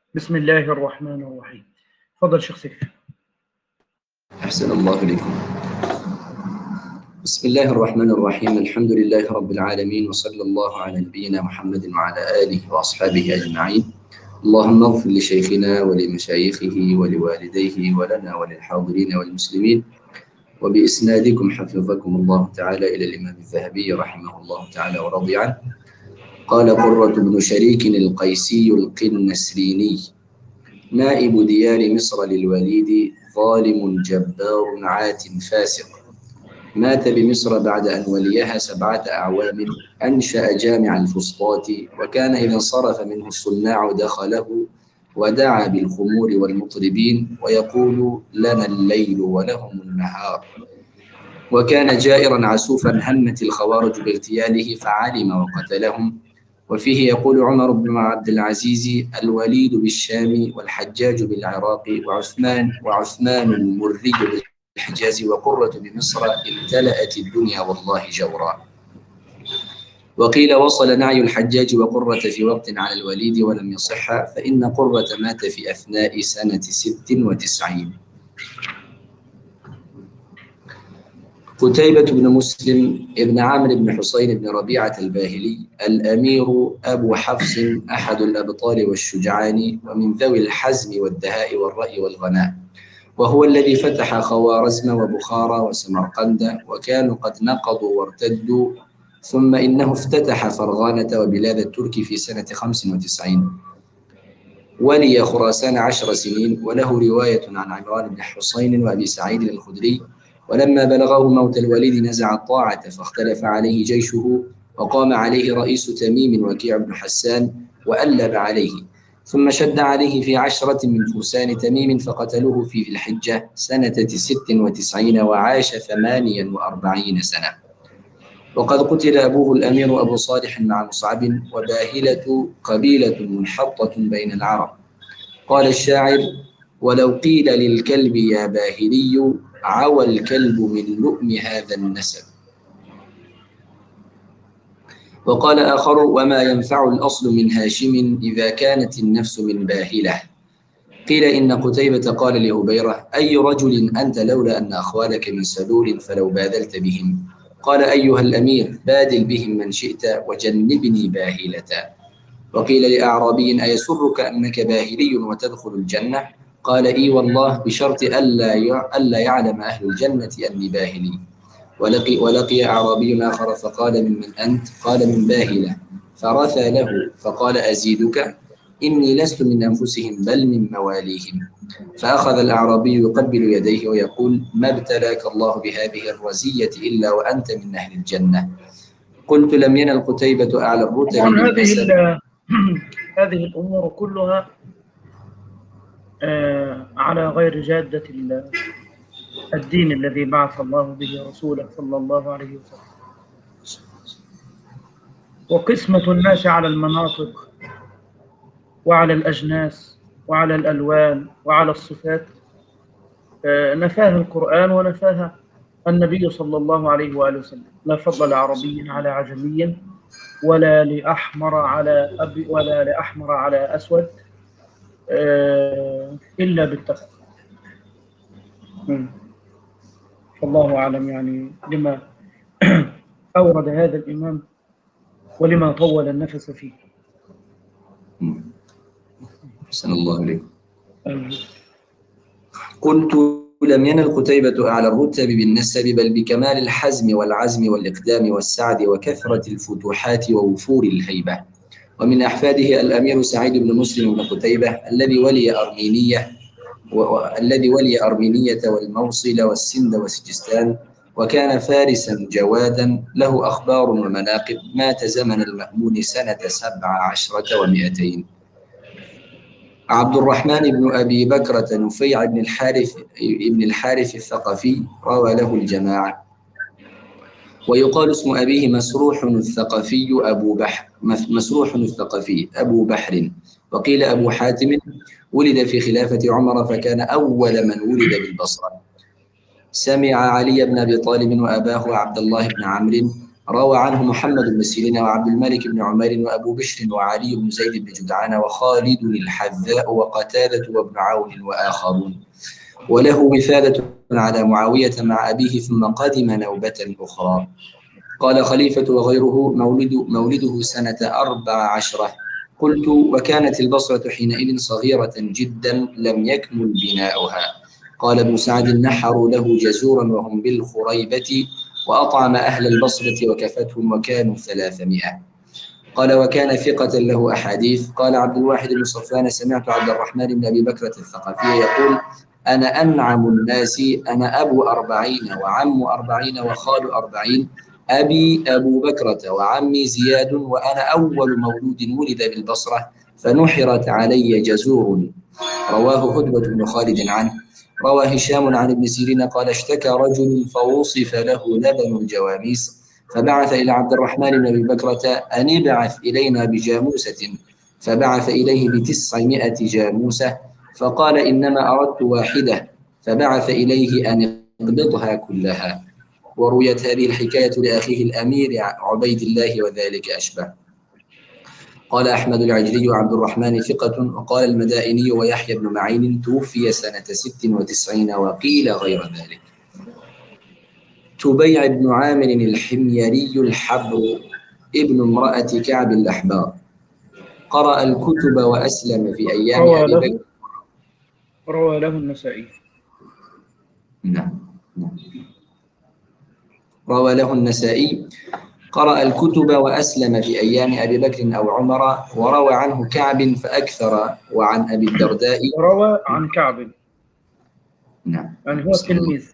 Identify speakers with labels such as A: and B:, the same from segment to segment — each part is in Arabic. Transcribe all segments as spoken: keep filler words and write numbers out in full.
A: بسم الله الرحمن الرحيم. تفضل شيخ سيف.
B: أحسن الله إليكم. بسم الله الرحمن الرحيم. الحمد لله رب العالمين، وصلى الله على نبينا محمد وعلى آله وأصحابه أجمعين. اللهم اغفر لشيخنا ولمشايخه ولوالديه ولنا وللحاضرين والمسلمين، وبإسنادكم حفظكم الله تعالى إلى الإمام الذهبي رحمه الله تعالى ورضي عنه. قال قرة بن شريك القيسي القنسريني: نائب ديار مصر للوليد، ظالم جبار عات فاسق، مات بمصر بعد أن وليها سبعة أعوام. أنشأ جامع الفسطاط، وكان إذا انصرف منه الصناع دخله ودعا بالخمور والمطربين، ويقول: لنا الليل ولهم النهار. وكان جائرا عسوفا همت الخوارج باغتياله فعلم وقتلهم. وفيه يقول عمر بن عبد العزيز: الوليد بالشام، والحجاج بالعراق، وعثمان وعثمان المري بالحجاز، وقرة بمصر، امتلأت الدنيا والله جورا. وقيل وصل نعي الحجاج وقرة في وقت على الوليد ولم يصح، فإن قرة مات في أثناء سنة ست وتسعين. قتيبة بن مسلم ابن عامر بن حسين بن ربيعة الباهلي، الأمير أبو حفص، أحد الأبطال والشجعان، ومن ذوي الحزم والدهاء والرأي والغناء، وهو الذي فتح خوارزم وبخارى وسمرقند، وكانوا قد نقضوا وارتدوا، ثم إنه افتتح فرغانة وبلاد الترك في سنة خمس وتسعين. ولي خراسان عشر سنين، وله رواية عن عمران بن حسين وأبي سعيد الخدري: ولما بلغه موت الوليد نزع الطاعة، فاختلف عليه جيشه، وقام عليه رئيس تميم وكيع بن حسان وألب عليه، ثم شد عليه في عشرة من فرسان تميم فقتلوه في ذي الحجة سنة ست وتسعين، وعاش ثمانيا وأربعين سنة. وقد قتل أبوه الأمير أبو صالح مع مصعب، وباهلة قبيلة منحطة بين العرب. قال الشاعر: ولو قيل للكلب يا باهلي، عوى الكلب من لؤم هذا النسب. وقال آخر: وما ينفع الأصل من هاشم إذا كانت النفس من باهلة. قيل إن قتيبة قال لهبيرة: أي رجل أنت لولا أن أخوالك من سلول فلو باذلت بهم؟ قال: أيها الأمير، بادل بهم من شئت وجنبني باهلة. وقيل لأعرابي: أيسرك أنك باهلي وتدخل الجنة؟ قال: إي والله، بشرط ألا ألا يعلم أهل الجنة أني باهلي. ولقي, ولقي أعرابي آخر فقال: ممن أنت؟ قال: من باهلة. فرثى له فقال: أزيدك؟ إني لست من أنفسهم بل من مواليهم. فأخذ الأعرابي يقبل يديه ويقول: ما ابتلاك الله بهذه الرزية إلا وأنت من أهل الجنة. قلت: لم ينل قتيبة أعلى الرتب بالنسب.
A: هذه الأمور كلها على غير جادة الدين الذي بعث الله به رسوله صلى الله عليه وسلم. وقسمة الناس على المناطق وعلى الأجناس وعلى الألوان وعلى الصفات نفاها القرآن ونفاها النبي صلى الله عليه وآله وسلم. لا فضل عربي على عجمي، ولا لأحمر على أبي، ولا لأحمر على أسود، إلا بالتقوى. فالله أعلم يعني لما أورد هذا الإمام ولما طول النفس فيه.
B: أحسن الله إليكم. قلت: لم ينل قتيبة أعلى الرتب بالنسب، بل بكمال الحزم والعزم والإقدام والسعد وكثرة الفتوحات ووفور الهيبة. ومن أحفاده الأمير سعيد بن مسلم بن قتيبة، الذي ولي أرمينية والذي ولي أرمينية والموصل والسند وسجستان، وكان فارسا جوادا له أخبار ومناقب. مات زمن المأمون سنة سبع عشرة ومئتين. عبد الرحمن بن أبي بكرة نفيع بن الحارث ابن الحارث الثقفي روى له الجماعة. ويقال اسم أبيه مسروح الثقفي أبو بحر مسروح الثقفي أبو بحر. وقيل أبو حاتم، ولد في خلافة عمر فكان أول من ولد بالبصرة. سمع علي بن أبي طالب وأباه عبد الله بن عمرو روى عنه محمد بن سيرين وعبد الملك بن عمير وأبو بشر وعلي بن زيد بن جدعان وخالد الحذاء وقتادة وابن عون وآخرون. وله وفادة على معاوية مع أبيه ثم قدم نوبة أخرى. قال خليفة وغيره مولد مولده سنة أربع عشرة. قلت وكانت البصرة حينئذ صغيرة جدا لم يكمل بناؤها. قال ابن سعد نحروا له جزورا وهم بالخريبة وأطعم أهل البصرة وكفتهم وكانوا ثلاثمائة. قال وكان ثقة له أحاديث. قال عبد الواحد بن صفوان سمعت عبد الرحمن بن أبي بكرة الثقفي يقول أنا أنعم الناس، أنا أبو أربعين وعم أربعين وخال أربعين، أبي أبو بكرة وعمي زياد، وأنا أول مولود ولد بالبصرة فنحرت علي جزور. رواه هدبة بن خالد عنه. روى هشام عن ابن سيرين قال اشتكى رجل فوصف له لبن الجواميس فبعث إلى عبد الرحمن بن أبي بكرة أن ابعث إلينا بجاموسة، فبعث إليه بتسعمائة جاموسة فقال إنما أردت واحدة، فبعث إليه أن اقبضها كلها. ورويت هذه الحكاية لأخيه الأمير عبيد الله وذلك أشبه. قال أحمد العجلي وعبد الرحمن ثقة. وقال المدائني ويحيى بن معين توفي سنة ست وتسعين وقيل غير ذلك. تبيع بن عامر الحميري الحبر ابن امرأة كعب الأحبار قرأ الكتب وأسلم في أيام
A: روى
B: أبي
A: له
B: بكر.
A: روى له النسائي.
B: نعم نعم. روى له النسائي قرأ الكتب وأسلم في أيام أبي بكر أو عمر. وروى عنه كعب فأكثر. وعن أبي الدرداء
A: روى عن كعب
B: نعم
A: يعني هو تلميذ.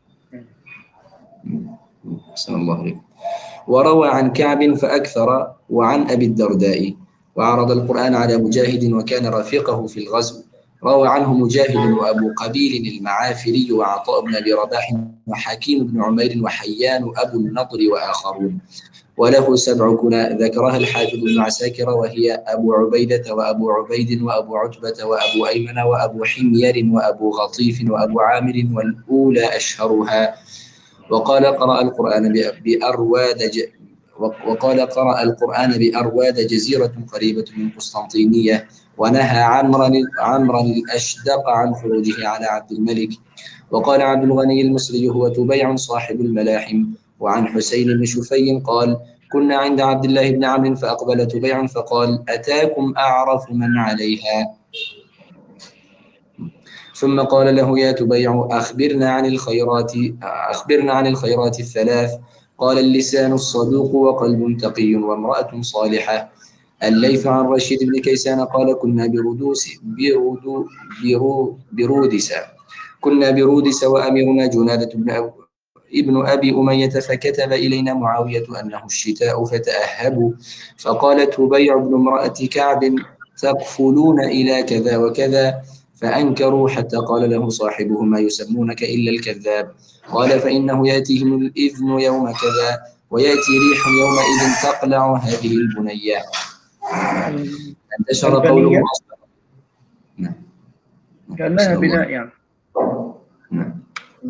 B: أحسن الله عليك. وروى عن كعب فأكثر. وعن أبي الدرداء وعرض القرآن على مجاهد وكان رفيقه في الغزو. روى عنه مجاهد وأبو قبيل المعافري وعطاء بن أبي رباح وحكيم بن عمير وحيان أبو النضر وآخرون. وله سبع كنى ذكرها الحافظ بن عساكر وهي أبو عبيدة وأبو عبيد وأبو عتبة وأبو أيمن وأبو حمير وأبو غطيف وأبو عامر والأولى أشهرها. وقال قرأ القرآن بأرواد ج... وقال قرأ القرآن بأرواد جزيرة قريبة من قسطنطينية. ونهى عمرا عمرا الأشدق عن خروجه على عبد الملك. وقال عبد الغني المصري هو تبيع صاحب الملاحم. وعن حسين بن شفي قال كنا عند عبد الله بن عمرو فأقبل تبيع فقال أتاكم أعرف من عليها. ثم قال له يا تبيع أخبرنا عن الخيرات أخبرنا عن الخيرات الثلاث. قال اللسان الصدوق وقلب تقي وامرأة صالحة. الليث عن رشيد بن كيسان قال كنا برودوس برودو برو برودس كنا برودس وأميرنا جنادة بن أبو ابن أبي أمية فكتب إلينا معاوية أنه الشتاء فتأهبوا. فقال تبيع ابن امرأة كعب تقفلون إلى كذا وكذا فأنكروا حتى قال له صاحبه ما يسمونك إلا الكذاب. قال فإنه يأتيهم الإذن يوم كذا ويأتي ريح يومئذ تقلع هذه البنية. انتشر قوله
A: نعم. كأنها بناء يعني.
B: نعم.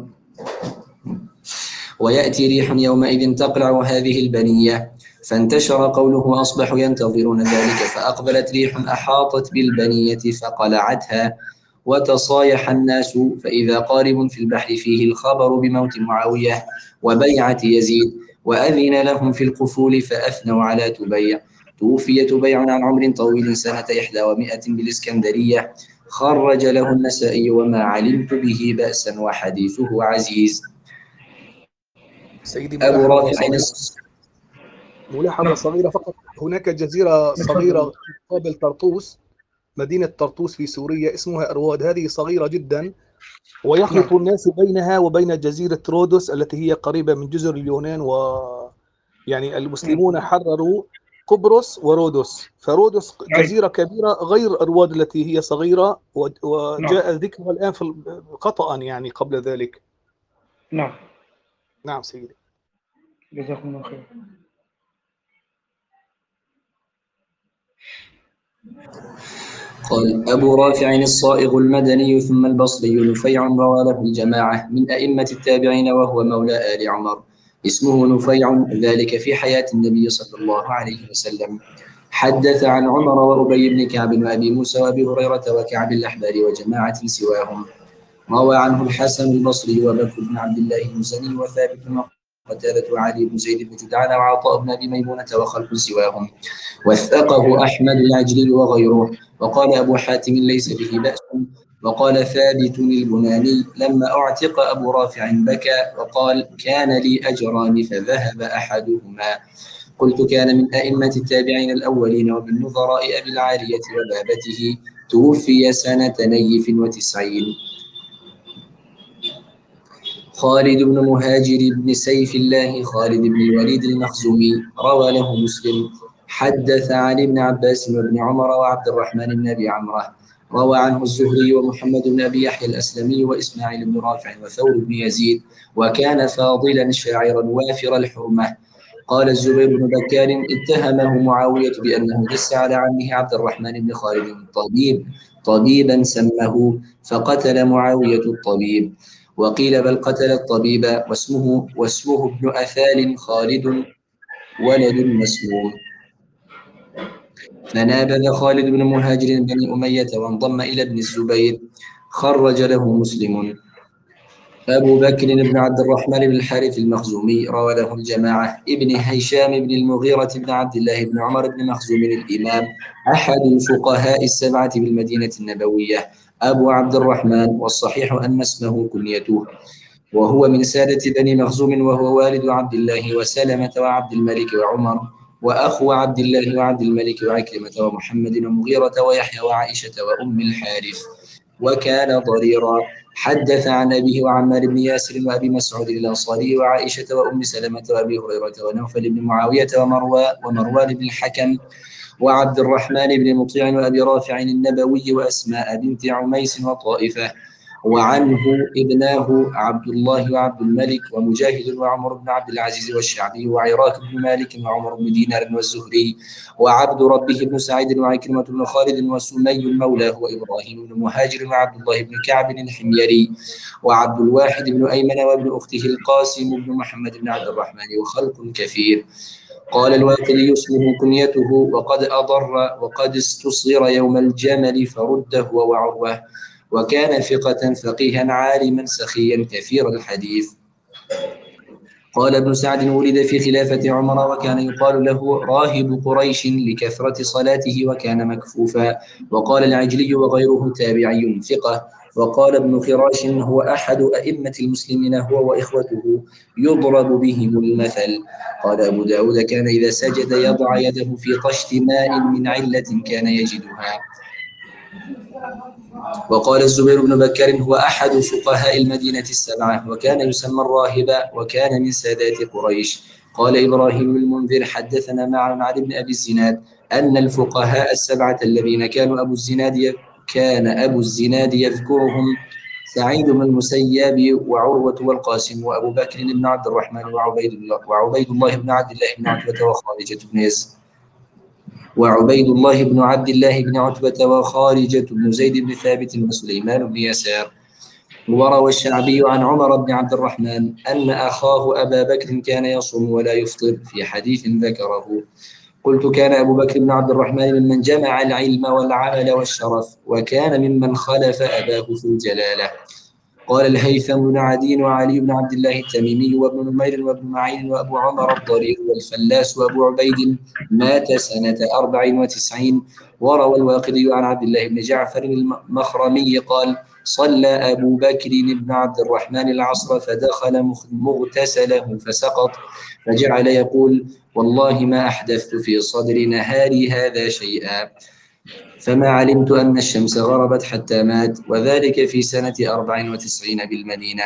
B: ويأتي ريح يومئذ تقلع هذه البنية. فانتشر قوله أصبحوا ينتظرون ذلك فأقبلت ريح أحاطت بالبنية فقلعتها. وتصايح الناس فإذا قارب في البحر فيه الخبر بموت معاوية وبيعة يزيد وأذن لهم في القفول فأثنوا على تبيع. توفي تبيع عن عمر طويل سنة إحدى ومائة بالإسكندرية. خرج له النسائي وما علمت به بأسا وحديثه عزيز.
C: سيدي
B: أبو
C: ملاحظة
B: رافع
C: صغيرة ملاحظة صغيرة فقط. هناك جزيرة صغيرة قبل طرطوس، مدينة طرطوس في سوريا اسمها أرواد، هذه صغيرة جدا ويخلط الناس بينها وبين جزيرة رودوس التي هي قريبة من جزر اليونان، و يعني المسلمون حرروا قبرص ورودوس، فرودوس جزيرة كبيرة غير أرواد التي هي صغيرة وجاء ذكرها الآن في خطأ يعني قبل ذلك.
A: نعم
C: نعم سيدي
A: جزاكم الله خير.
B: قال أبو رافع الصائغ المدني ثم البصري نفيع روى له الجماعة من أئمة التابعين وهو مولى آل عمر. اسمه نفيع، ذلك في حياة النبي صلى الله عليه وسلم. حدث عن عمر وأبي بن كعب وأبي موسى وأبي هريرة وكعب الأحبار وجماعة سواهم. روى عنه الحسن البصري وبكر بن عبد الله المزني وثابت وقتادة وعلي بن زيد بن جدعان وعطاء بن أبي ميمونة وخلق سواهم. وثقه أحمد العجلي وغيره. وقال أبو حاتم ليس به بأس. وقال ثابت البناني لما أعتق أبو رافع بكى وقال كان لي أجران فذهب أحدهما. قلت كان من أئمة التابعين الأولين ومن نظراء أبي العالية وبابته، توفي سنة نيف وتسعين. خالد بن مهاجر بن سيف الله خالد بن الوليد المخزومي روى له مسلم. حدث عن ابن عباس وابن عمر وعبد الرحمن بن أبي عمره. روى عنه الزهري ومحمد بن أبي يحيى الأسلمي وإسماعيل بن رافع وثور بن يزيد، وكان فاضلا شاعرا وافر الحرمة. قال الزبير بن بكار اتهمه معاوية بأنه دس على عمه عبد الرحمن بن خالد الطبيب طبيبا سمه، فقتل معاوية الطبيب. وقيل بل قتل الطبيب واسمه واسمه ابن أثال خالد ولد مسموم. فنابذ خالد بن مهاجر بني أمية وانضم إلى ابن الزبير. خرج له مسلم. أبو بكر بن عبد الرحمن بن الحارث المخزومي روى له الجماعة. ابن هشام بن المغيرة بن عبد الله بن عمر بن مخزوم الإمام، أحد الفقهاء السبعة بالمدينة النبوية، أبو عبد الرحمن، والصحيح أن اسمه كنيته. وهو من سادة بني مخزوم، وهو والد عبد الله وسلمة وعبد الملك وعمر، وأخو عبد الله وعبد الملك وعكرمة ومحمد ومغيرة ويحيى وعائشة وأم الحارث، وكان ضريرا. حدث عن أبيه وعمار بن ياسر وأبي مسعود الأنصاري وعائشة وأم سلمة وأبي هريرة ونوفل بن معاوية ومروان ومروان بن الحكم وعبد الرحمن بن مطيع وأبي رافع النبوي وأسماء بنت عميس وطائفة. وعنه ابناه عبد الله وعبد الملك ومجاهد وعمر بن عبد العزيز والشعبي وعراك بن مالك وعمر بن دينار والزهري وعبد ربه بن سعيد وعكرمة بن خالد وسمي مولاه وإبراهيم بن مهاجر وعبد الله بن كعب الحميري وعبد الواحد بن أيمن وابن أخته القاسم بن محمد بن عبد الرحمن وخلق كثير. قال الواقدي اسمه كنيته وقد أضر وقد استصغر يوم الجمل فرد هو وعروة، وكان ثقة فقيها عالما سخيا كثير الحديث. قال ابن سعد ولد في خلافة عمر وكان يقال له راهب قريش لكثرة صلاته وكان مكفوفا. وقال العجلي وغيره تابعي ثقة. وقال ابن خراش هو أحد أئمة المسلمين هو وإخوته يضرب بهم المثل. قال أبو داود كان إذا سجد يضع يده في طشت ماء من علة كان يجدها. وقال الزبير بن بكر هو أحد فقهاء المدينة السبعة وكان يسمى الراهب وكان من سادات قريش. قال إبراهيم المنذر حدثنا معن عن ابن أبي الزناد أن الفقهاء السبعة الذين كانوا أبو الزناد كان أبو الزناد يذكرهم سعيد بن المسيب وعروة والقاسم وأبو بكر بن عبد الرحمن وعبيد الله وعبيد الله بن عبد الله بن عتبة وخارجة بن يزيد وعبيد الله بن عبد الله بن عتبة وخارجة بن زيد بن ثابت وسليمان بن يسار. وروى الشعبي عن عمر بن عبد الرحمن أن أخاه أبا بكر كان يصوم ولا يفطر في حديث ذكره. قلت كان أبو بكر بن عبد الرحمن ممن جمع العلم والعمل والشرف وكان ممن خلف أباه في الجلالة. قال الهيثم بن عدي وعلي بن عبد الله التميمي وابن نمير وابن معين وأبو عمر الضرير والفلاس وأبو عبيد مات سنة أربع وتسعين. وروى الواقدي عن عبد الله بن جعفر المخرمي قال صلى أبو بكر بن عبد الرحمن العصر فدخل مغتسله فسقط فجعل يقول والله ما أحدثت في صدر نهاري هذا شيئا، فما علمت أن الشمس غربت حتى مات، وذلك في سنة أربع وتسعين بالمدينة.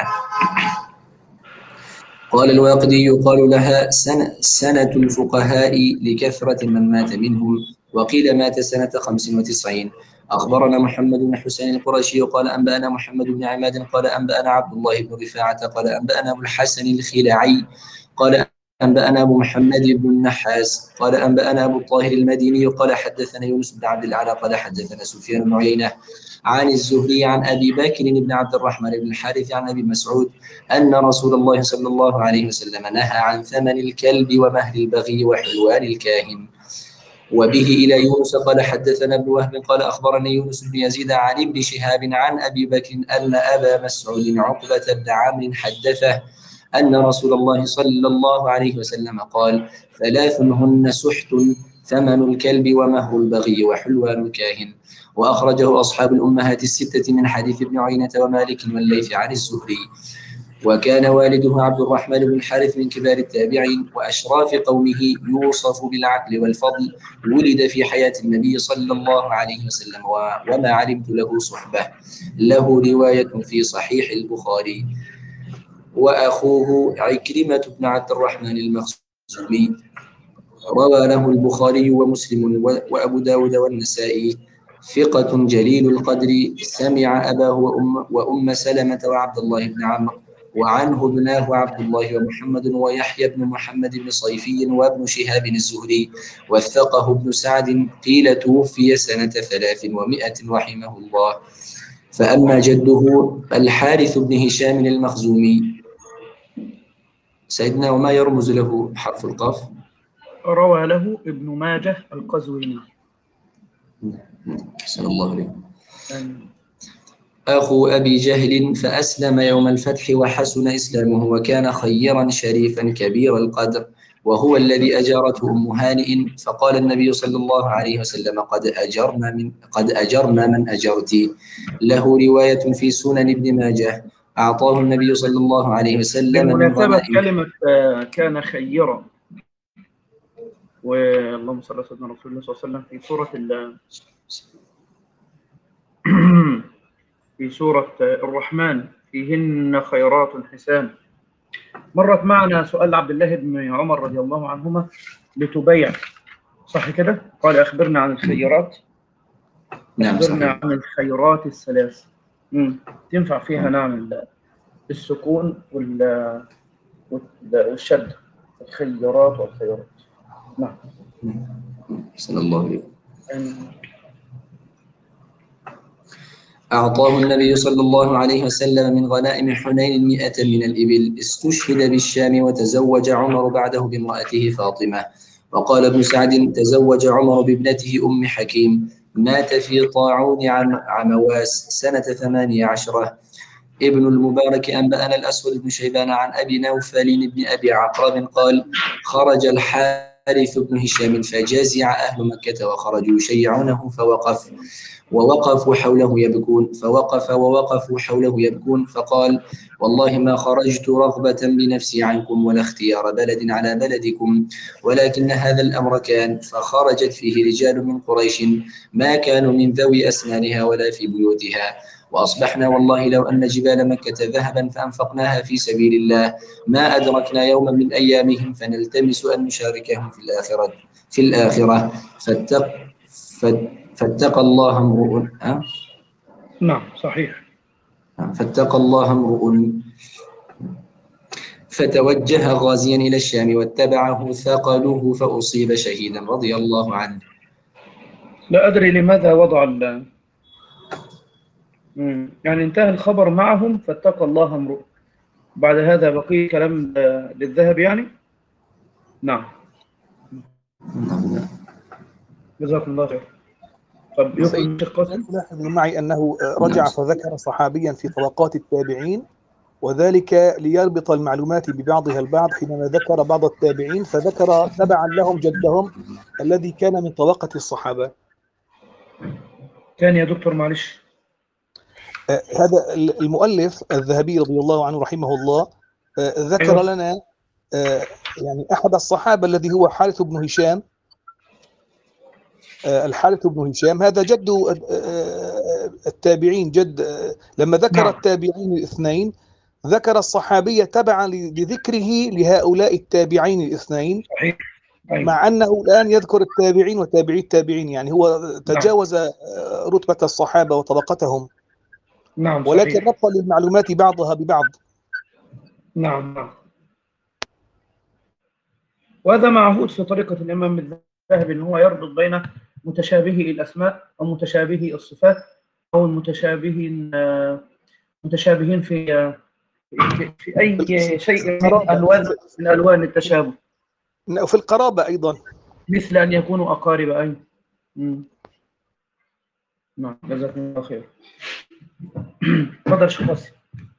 B: قال الواقدي يقال لها سنة, سنة الفقهاء لكثرة من مات منهم، وقيل مات سنة خمس وتسعين. أخبرنا محمد بن حسين القرشي قال أنبأنا محمد بن عماد قال أنبأنا عبد الله بن رفاعة قال أنبأنا أبو الحسن الخلعي قال أنبأنا أبو محمد بن النحاس قال أنبأنا أبو الطاهر المديني قال حدثنا يونس بن عبد الأعلى قال حدثنا سفيان بن عيينة عن الزهري عن أبي بكر بن عبد الرحمن بن الحارث عن أبي مسعود أن رسول الله صلى الله عليه وسلم نهى عن ثمن الكلب ومهر البغي وحلوان الكاهن. وبه إلى يونس قال حدثنا ابن وهب قال أخبرني يونس بن يزيد عن ابن شهاب عن أبي بكر أن أبا مسعود عقبة بن عمرو حدثه أن رسول الله صلى الله عليه وسلم قال ثلاث هن سحت ثمن الكلب ومهر البغي وحلوان الكاهن. وأخرجه أصحاب الأمهات الستة من حديث ابن عيينة ومالك والليث عن الزهري. وكان والده عبد الرحمن بن الحارث من كبار التابعين وأشراف قومه يوصف بالعقل والفضل. ولد في حياة النبي صلى الله عليه وسلم وما علمت له صحبة. له رواية في صحيح البخاري. وأخوه عكرمة بن عبد الرحمن المخزومي روى له البخاري ومسلم وأبو داود والنسائي. ثقة جليل القدر سمع أباه وأم, وأم سلمة وعبد الله بن عمرو وعنه ابناه عبد الله ومحمد ويحيى بن محمد بن صيفي وابن شهاب الزهري. وثقه ابن سعد قيل توفي سنة ثلاث ومائة رحمه الله. فأما جده الحارث بن هشام المخزومي سيدنا وما يرمز له حرف القاف؟
A: روى له ابن ماجه القزويني.
B: صلى الله عليه. أخو أبي جهل فأسلم يوم الفتح وحسن إسلامه وكان خيرا شريفا كبير القدر وهو الذي أجارته أم هانئ. فقال النبي صلى الله عليه وسلم قد أجرنا من قد أجرنا من أجرتي. له رواية في سنن ابن ماجه. أعطاه النبي صلى الله عليه وسلم من
A: بمناسبة
B: غنائم.
A: كلمة كان خيرا، واللهم صل على سيدنا رسول الله صلى الله عليه وسلم في سورة ال في سورة الرحمن فيهن خيرات حسان. مرت معنا سؤال عبد الله بن عمر رضي الله عنهما لتبيع، صح كده؟ قال أخبرنا عن الخيرات.
B: نعم
A: أخبرنا
B: صحيح.
A: عن الخيرات الثلاث. امم تنفع فيها نعم السكون وال والشد، الخيرات والخيرات. نعم.
B: صلى الله عليه. أعطاه النبي صلى الله عليه وسلم من غنائم حنين مئة من الإبل. استشهد بالشام وتزوج عمر بعده بامرأته فاطمة. وقال ابن سعد تزوج عمر بابنته أم حكيم مات في طاعون عمواس سنة ثمانية عشرة. ابن المبارك أنبأنا الأسود بن شيبان عن أبي نوفل بن أبي عقرب قال خرج الحارث بن هشام فجزع أهل مكة وخرجوا يشيعونه فوقف ووقفوا حوله يبكون فوقف ووقفوا حوله يبكون فقال والله ما خرجت رغبة بنفسي عنكم ولا اختيار بلد على بلدكم ولكن هذا الأمر كان. فخرجت فيه رجال من قريش ما كانوا من ذوي أسنانها ولا في بيوتها. وأصبحنا والله لو أن جبال مكة ذهبا فأنفقناها في سبيل الله ما أدركنا يوما من أيامهم فنلتمس أن نشاركهم في الآخرة في الآخرة فاتق فاتقى الله امرؤ أه؟
A: نعم صحيح.
B: فاتقى الله امرؤ فتوجه غازيا إلى الشام واتبعه ثقله فأصيب شهيدا رضي الله عنه.
A: لا أدري لماذا وضع ال يعني انتهى الخبر معهم فاتقى الله امرؤ، بعد هذا بقي كلام للذهب يعني. نعم جزاكم الله خير. طب يمكن
C: تلاحظ معي أنه رجع فذكر صحابيا في طبقات التابعين وذلك ليربط المعلومات ببعضها البعض. حينما ذكر بعض التابعين فذكر تبعا لهم جدهم الذي كان من طبقة الصحابة.
A: ثاني يا دكتور معلش.
C: آه هذا المؤلف الذهبي رضي الله عنه رحمه الله آه ذكر أيوه. لنا آه يعني أحد الصحابة الذي هو حارث بن هشام. آه الحارث بن هشام هذا جد آه التابعين جد آه لما ذكر نعم. التابعين الاثنين ذكر الصحابية تبعا لذكره لهؤلاء التابعين الاثنين.
A: صحيح. أيوه.
C: مع أنه الآن يذكر التابعين وتابعي التابعين يعني هو تجاوز نعم. رتبة الصحابة وطبقتهم.
A: نعم
C: ولكن ربط للمعلومات بعضها ببعض.
A: نعم نعم وهذا معهود في طريقة الإمام الذهبي، أن هو يربط بين متشابهي الأسماء أو متشابهي الصفات أو المتشابهين متشابهين في في, في أي شيء من ألوان من ألوان التشابه،
C: وفي القرابة أيضا،
A: مثل أن يكونوا أقارب. أي نعم، جزاكم الله خير. تفضل شيخ حسين.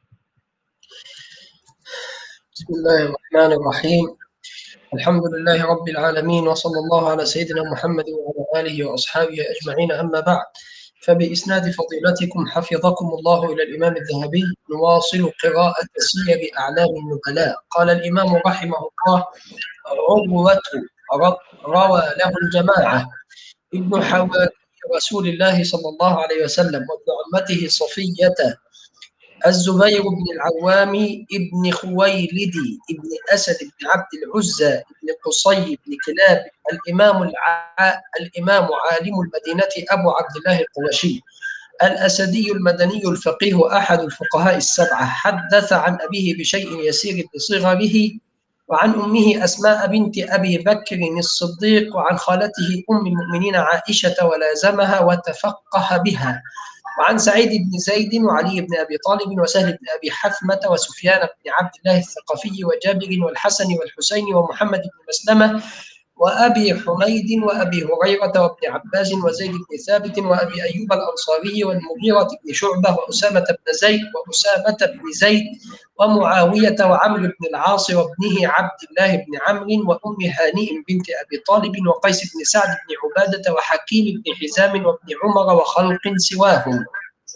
D: بسم الله الرحمن الرحيم. الحمد لله رب العالمين، وصلى الله على سيدنا محمد وعلى آله وأصحابه أجمعين. أما بعد، فبإسناد فضيلتكم حفظكم الله إلى الإمام الذهبي نواصل قراءة سير أعلام النبلاء. قال الإمام رحمه الله: عروة روى له الجماعة ابن حواري رسول الله صلى الله عليه وسلم وابن عمته صفية، الزبير بن العوام ابن خويلد ابن أسد بن عبد العزى ابن قصي بن كلاب، الإمام الع... الإمام عالم المدينة أبو عبد الله القرشي الأسدي المدني الفقيه أحد الفقهاء السبعة. حدث عن أبيه بشيء يسير بصغره، وعن أمه أسماء بنت أبي بكر الصديق، وعن خالته أم المؤمنين عائشة ولازمها وتفقه بها، وعن سعيد بن زيد وعلي بن أبي طالب وسهل بن أبي حثمة وسفيان بن عبد الله الثقفي وجابر والحسن والحسين ومحمد بن مسلمة وأبي حميد وأبي هريرة وابن عباس وزيد بن ثابت وأبي أيوب الأنصاري والمغيرة بن شعبة وأسامة بن زيد وأسامة بن زيد ومعاوية وعمرو بن العاص وابنه عبد الله بن عمرو وأم هانئ بنت أبي طالب وقيس بن سعد بن عبادة وحكيم بن حزام وابن عمر وخلق سواهم.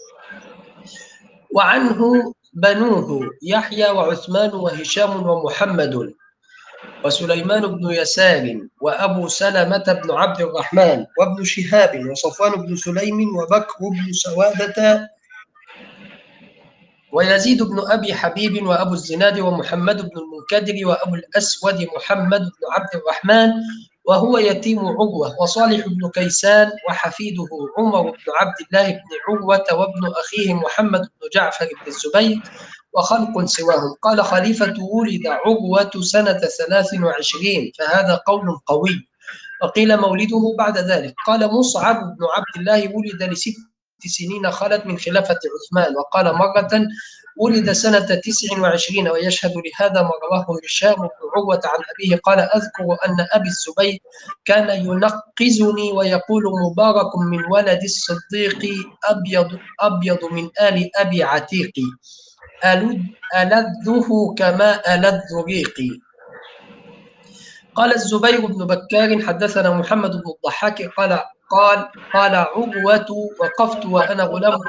D: وعنه بنوه يحيى وعثمان وهشام ومحمد وسليمان بن يسار وأبو سلمة بن عبد الرحمن وابن شهاب وصفوان بن سليم وبكر بن سوادة ويزيد بن أبي حبيب وأبو الزناد ومحمد بن المنكدر وأبو الأسود محمد بن عبد الرحمن وهو يتيم عروة وصالح بن كيسان وحفيده عمر بن عبد الله بن عروة وابن أخيه محمد بن جعفر بن الزبير وخلق سواهم. قال خليفة: ولد عروة سنة ثلاث وعشرين، فهذا قول قوي. وقيل مولده بعد ذلك. قال مصعب بن عبد الله: ولد لست سنين خلت من خلافة عثمان. وقال مرة: ولد سنة تسع وعشرين. ويشهد لهذا ما رواه هشام بن عروة عن أبيه قال: أذكر أن أبي الزبير كان ينقزني ويقول: مبارك من ولد الصديق أبيض أبيض من آل أبي عتيق، ألذه كما ألذ ريقي. قال الزبير بن بكار: حدثنا محمد بن الضحاك قال قال قال عروة: وقفت وأنا غلام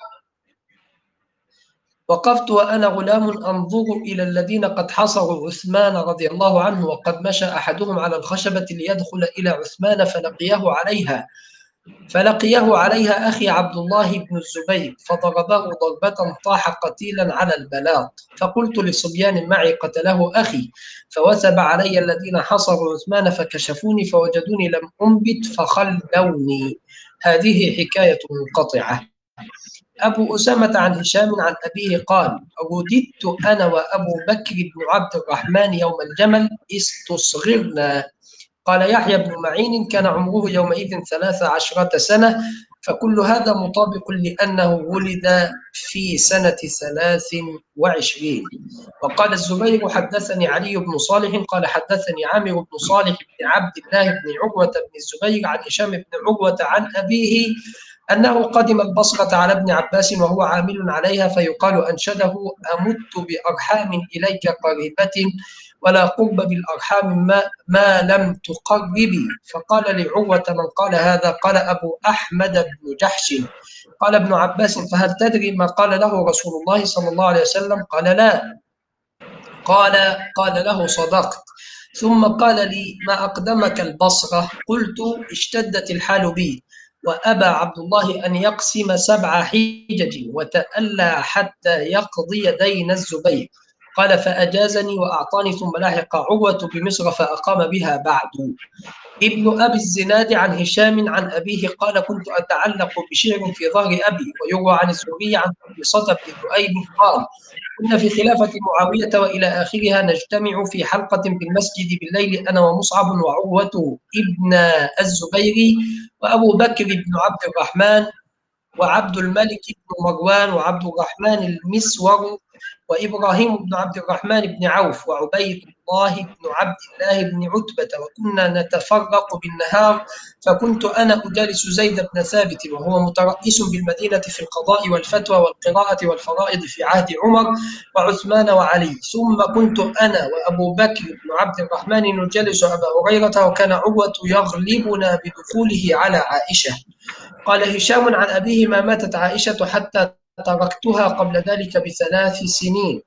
D: وقفت وأنا غلام أنظر إلى الذين قد حصروا عثمان رضي الله عنه، وقد مشى أحدهم على الخشبة ليدخل إلى عثمان فلقيه عليها فلقيه عليها أخي عبد الله بن الزبير فضربه ضربة طاح قتيلا على البلاط. فقلت لصبيان معي: قتله أخي. فوثب علي الذين حصروا عثمان فكشفوني فوجدوني لم أنبت فخلوني. هذه حكاية منقطعة. أبو أسامة عن هشام عن أبيه قال: رددت أنا وأبو بكر بن عبد الرحمن يوم الجمل استصغرنا. قال يحيى بن معين: كان عمره يومئذ ثلاث عشرة سنة. فكل هذا مطابق لأنه ولد في سنة ثلاث وعشرين. وقال الزبير: حدثني علي بن صالح قال حدثني عامر بن صالح بن عبد الله بن عروة بن الزبير عن هشام بن عروة عن أبيه أنه قدم البصرة على ابن عباس وهو عامل عليها، فيقال أنشده: أمت بأرحام إليك قريبة ولا قرب بالأرحام ما, ما لم تقربي. فقال لعروة: من قال هذا؟ قال أبو أحمد بن جحش. قال ابن عباس: فهل تدري ما قال له رسول الله صلى الله عليه وسلم؟ قال: لا. قال قال له: صدقت. ثم قال لي: ما أقدمك البصرة؟ قلت: اشتدت الحال بي، وأبى عبد الله أن يقسم سبع حجج وتألى حتى يقضي دين الزبير. قال فأجازني وأعطاني، ثم لحق عروة بمصر فأقام بها بعد. ابن أبي الزناد عن هشام عن أبيه قال كنت أتعلق بشعر في ظهر أبي. ويروى عن الزهري عن قبيصة بن ذؤيب قال كنا في خلافة معاوية وإلى آخرها نجتمع في حلقة بالمسجد بالليل أنا ومصعب وعروة ابن الزبير وأبو بكر بن عبد الرحمن وعبد الملك بن مروان وعبد الرحمن المسور وإبراهيم بن عبد الرحمن بن عوف وعبيد الله بن عبد الله بن عتبة، وكنا نتفرق بالنهار، فكنت أنا أجالس زيد بن ثابت وهو مترئيس بالمدينة في القضاء والفتوى والقراءة والفرائض في عهد عمر وعثمان وعلي، ثم كنت أنا وأبو بكر بن عبد الرحمن نجالس أبا هريرة، وكان عروة يغلبنا بدخوله على عائشة. قال هشام عن أبيه ما ماتت عائشة حتى تركتها قبل ذلك بثلاث سنين.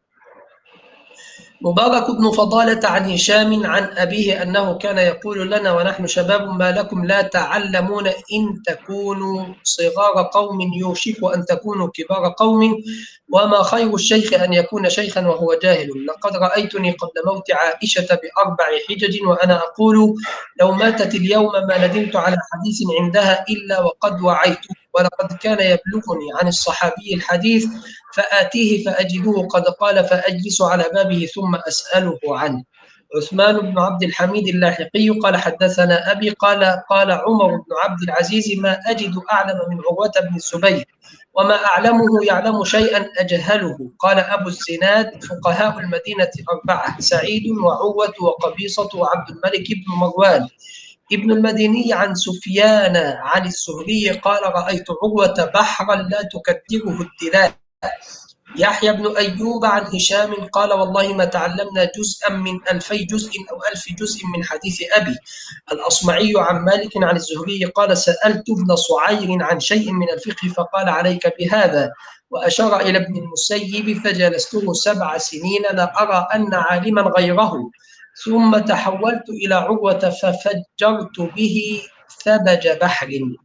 D: مبارك بن فضالة عن هشام عن أبيه أنه كان يقول لنا ونحن شباب ما لكم لا تعلمون إن تكونوا صغار قوم يوشك أن تكونوا كبار قوم، وما خير الشيخ أن يكون شيخا وهو جاهل. لقد رأيتني قبل موت عائشة بأربع حجج وأنا أقول لو ماتت اليوم ما ندمت على حديث عندها إلا وقد وعيته، ولقد كان يبلغني عن الصحابي الحديث فآتيه فأجده قد قال فأجلس على بابه ثم أسأله عنه. عثمان بن عبد الحميد اللاحقي قال حدثنا أبي قال قال عمر بن عبد العزيز ما أجد أعلم من عروة بن الزبير، وما أعلمه يعلم شيئا أجهله. قال أبو الزناد فقهاء المدينة أربعة سعيد وعروة وقبيصة وعبد الملك بن مروان. ابن المديني عن سفيان عن الزهري قال رأيت عروة بحرا لا تكدره الدلال. يحيى بن أيوب عن هشام قال والله ما تعلمنا جزءا من ألفي جزء أو ألف جزء من حديث أبي. الأصمعي عن مالك عن الزهري قال سألت ابن صعير عن شيء من الفقه فقال عليك بهذا، وأشار إلى ابن المسيب فجلسته سبع سنين لا أرى أن عالما غيره، ثم تحولت إلى عروة ففجرت به ثبج بحر.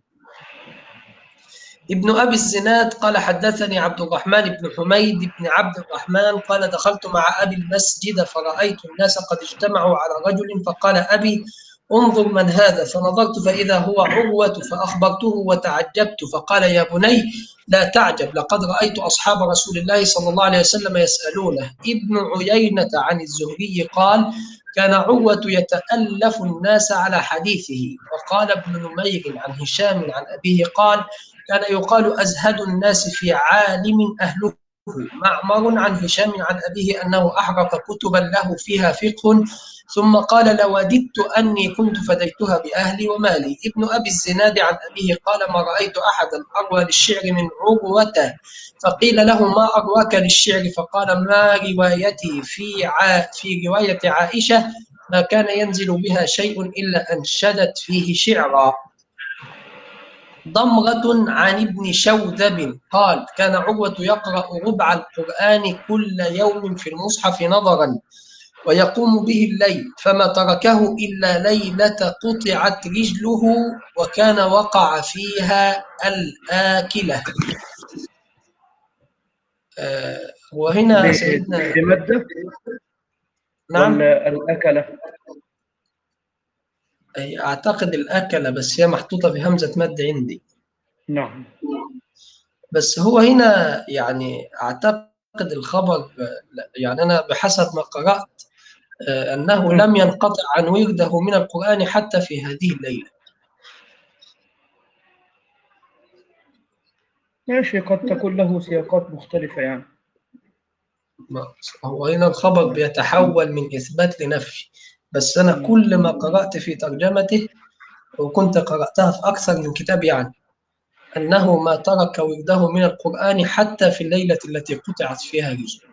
D: ابن أبي الزناد قال حدثني عبد الرحمن بن حميد بن عبد الرحمن قال دخلت مع أبي المسجد فرأيت الناس قد اجتمعوا على رجل فقال أبي انظر من هذا، فنظرت فإذا هو عروة فأخبرته وتعجبت، فقال يا بني لا تعجب لقد رأيت أصحاب رسول الله صلى الله عليه وسلم يسألونه. ابن عيينة عن الزهري قال كان عروة يتألف الناس على حديثه. وقال ابن نمير عن هشام عن أبيه قال كان يقال أزهد الناس في عالم أهله. معمر عن هشام عن أبيه أنه أحرق كتبا له فيها فقه ثم قال لوددت أني كنت فديتها بأهلي ومالي. ابن أبي الزناد عن أبيه قال ما رأيت أحدا أروى للشعر من عروة، فقيل له ما أرواك للشعر فقال ما روايتي في ع... في رواية عائشة ما كان ينزل بها شيء إلا أنشدت فيه شعرا. ضمرة عن ابن شوذب قال كان عروة يقرأ ربع القرآن كل يوم في المصحف نظرا ويقوم به الليل، فما تركه إلا ليلة قطعت رجله وكان وقع فيها الآكلة. آه وهنا سيدنا
A: بمادة
D: نعم
A: ولا الأكلة؟
D: أعتقد الأكلة بس هي محطوطة بهمزة مد عندي.
A: نعم.
D: بس هو هنا يعني أعتقد الخبر يعني أنا بحسب ما قرأت أنه لم ينقطع عن ورده من القرآن حتى في هذه الليلة.
A: ماشي، قد تكون له سياقات مختلفة يعني.
D: هو هنا الخبر بيتحول من إثبات لنفي، بس أنا كل ما قرأت في ترجمته وكنت قرأتها في أكثر من كتاب يعني أنه ما ترك ورده من القرآن حتى في الليلة التي قطعت فيها رجله.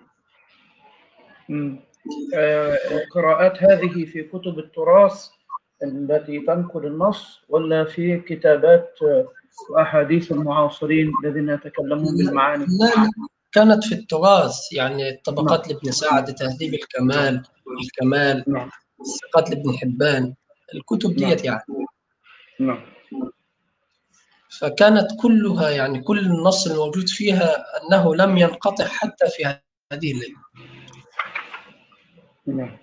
A: آه القراءات هذه في كتب التراث التي تنقل النص ولا في كتابات وأحاديث المعاصرين الذين يتكلمون بالمعاني؟
D: لا كانت في التراث يعني الطبقات لابن سعد، تهذيب الكمال، الكمال،
A: نعم.
D: الثقات لابن حبان، الكتب ديت يعني.
A: نعم.
D: فكانت كلها يعني كل النص الموجود فيها أنه لم ينقطع حتى في هذه الليلة.
A: نعم.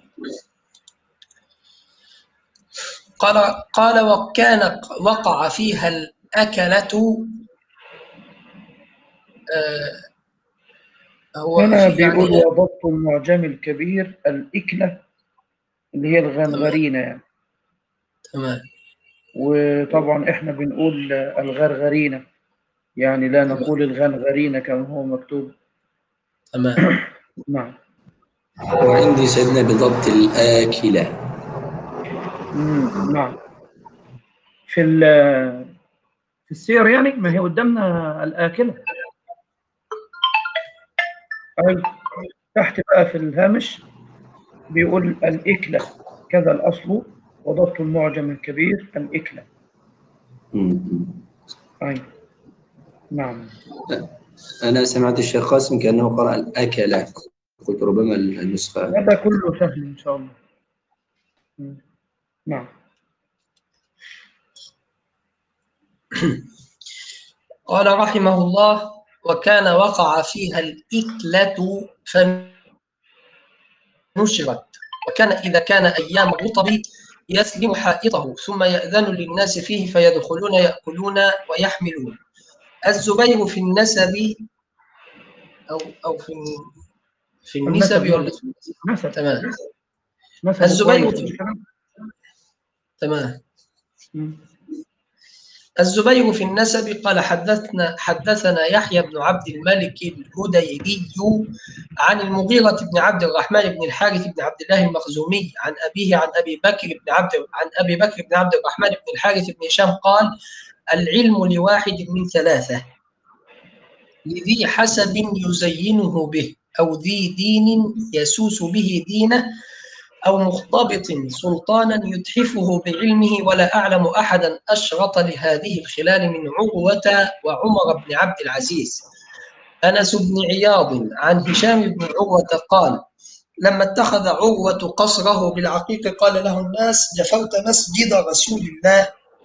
D: قال قال وكان وقع فيها الأكلة. آه هو
A: هنا
D: في يعني
A: بيقول وضبط المعجم الكبير الإكلة اللي هي الغنغرينة يعني.
D: تمام.
A: وطبعا احنا بنقول الغرغرينة، يعني لا نقول الغنغرينة كما هو مكتوب.
D: تمام.
A: نعم.
B: وعندي سيدنا بضبط الآكلة.
A: مم. نعم. في في السير يعني ما هي قدامنا الآكلة. أيوة. تحت بقى في الهامش بيقول الإكلة كذا الأصل وضبط المعجم الكبير الإكلة.
B: مم.
A: أيوة. نعم.
B: أنا سمعت الشيخ قاسم كأنه قرأ الأكلة، قلت ربما النسخة.
A: هذا كله سهل إن شاء الله. مم. نعم.
D: قال رحمه الله وكان وقع فيها الإكلة فنشرت. وكان إذا كان أيام الرطب يسلم حائطه ثم يأذن للناس فيه فيدخلون يأكلون ويحملون. الزبير في النسب أو أو في في النسب
A: النسب.
D: ولا
A: نعم.
D: في النسب؟
A: نسب.
D: تمام.
A: نسبه
D: الزبير
A: كويس
D: في
A: مش كده؟
D: تمام.
A: مم.
D: الزبير في النسب قال حدثنا حدثنا يحيى بن عبد الملك الهديري عن المغيرة بن عبد الرحمن بن الحارث بن عبد الله المخزومي عن أبيه عن أبي بكر بن عبد عن أبي بكر بن عبد الرحمن بن الحارث بن هشام قال العلم لواحد من ثلاثة: لذي حسب يزينه به، أو ذي دين يسوس به دينه، أو مختبط سلطانا يتحفه بعلمه. ولا أعلم أحدا أشرط لهذه الخلال من عروة وعمر بن عبد العزيز. أنس بن عياض عن هشام بن عروة قال لما اتخذ عروة قصره بالعقيق قال له الناس جفوت مسجد رسول الله.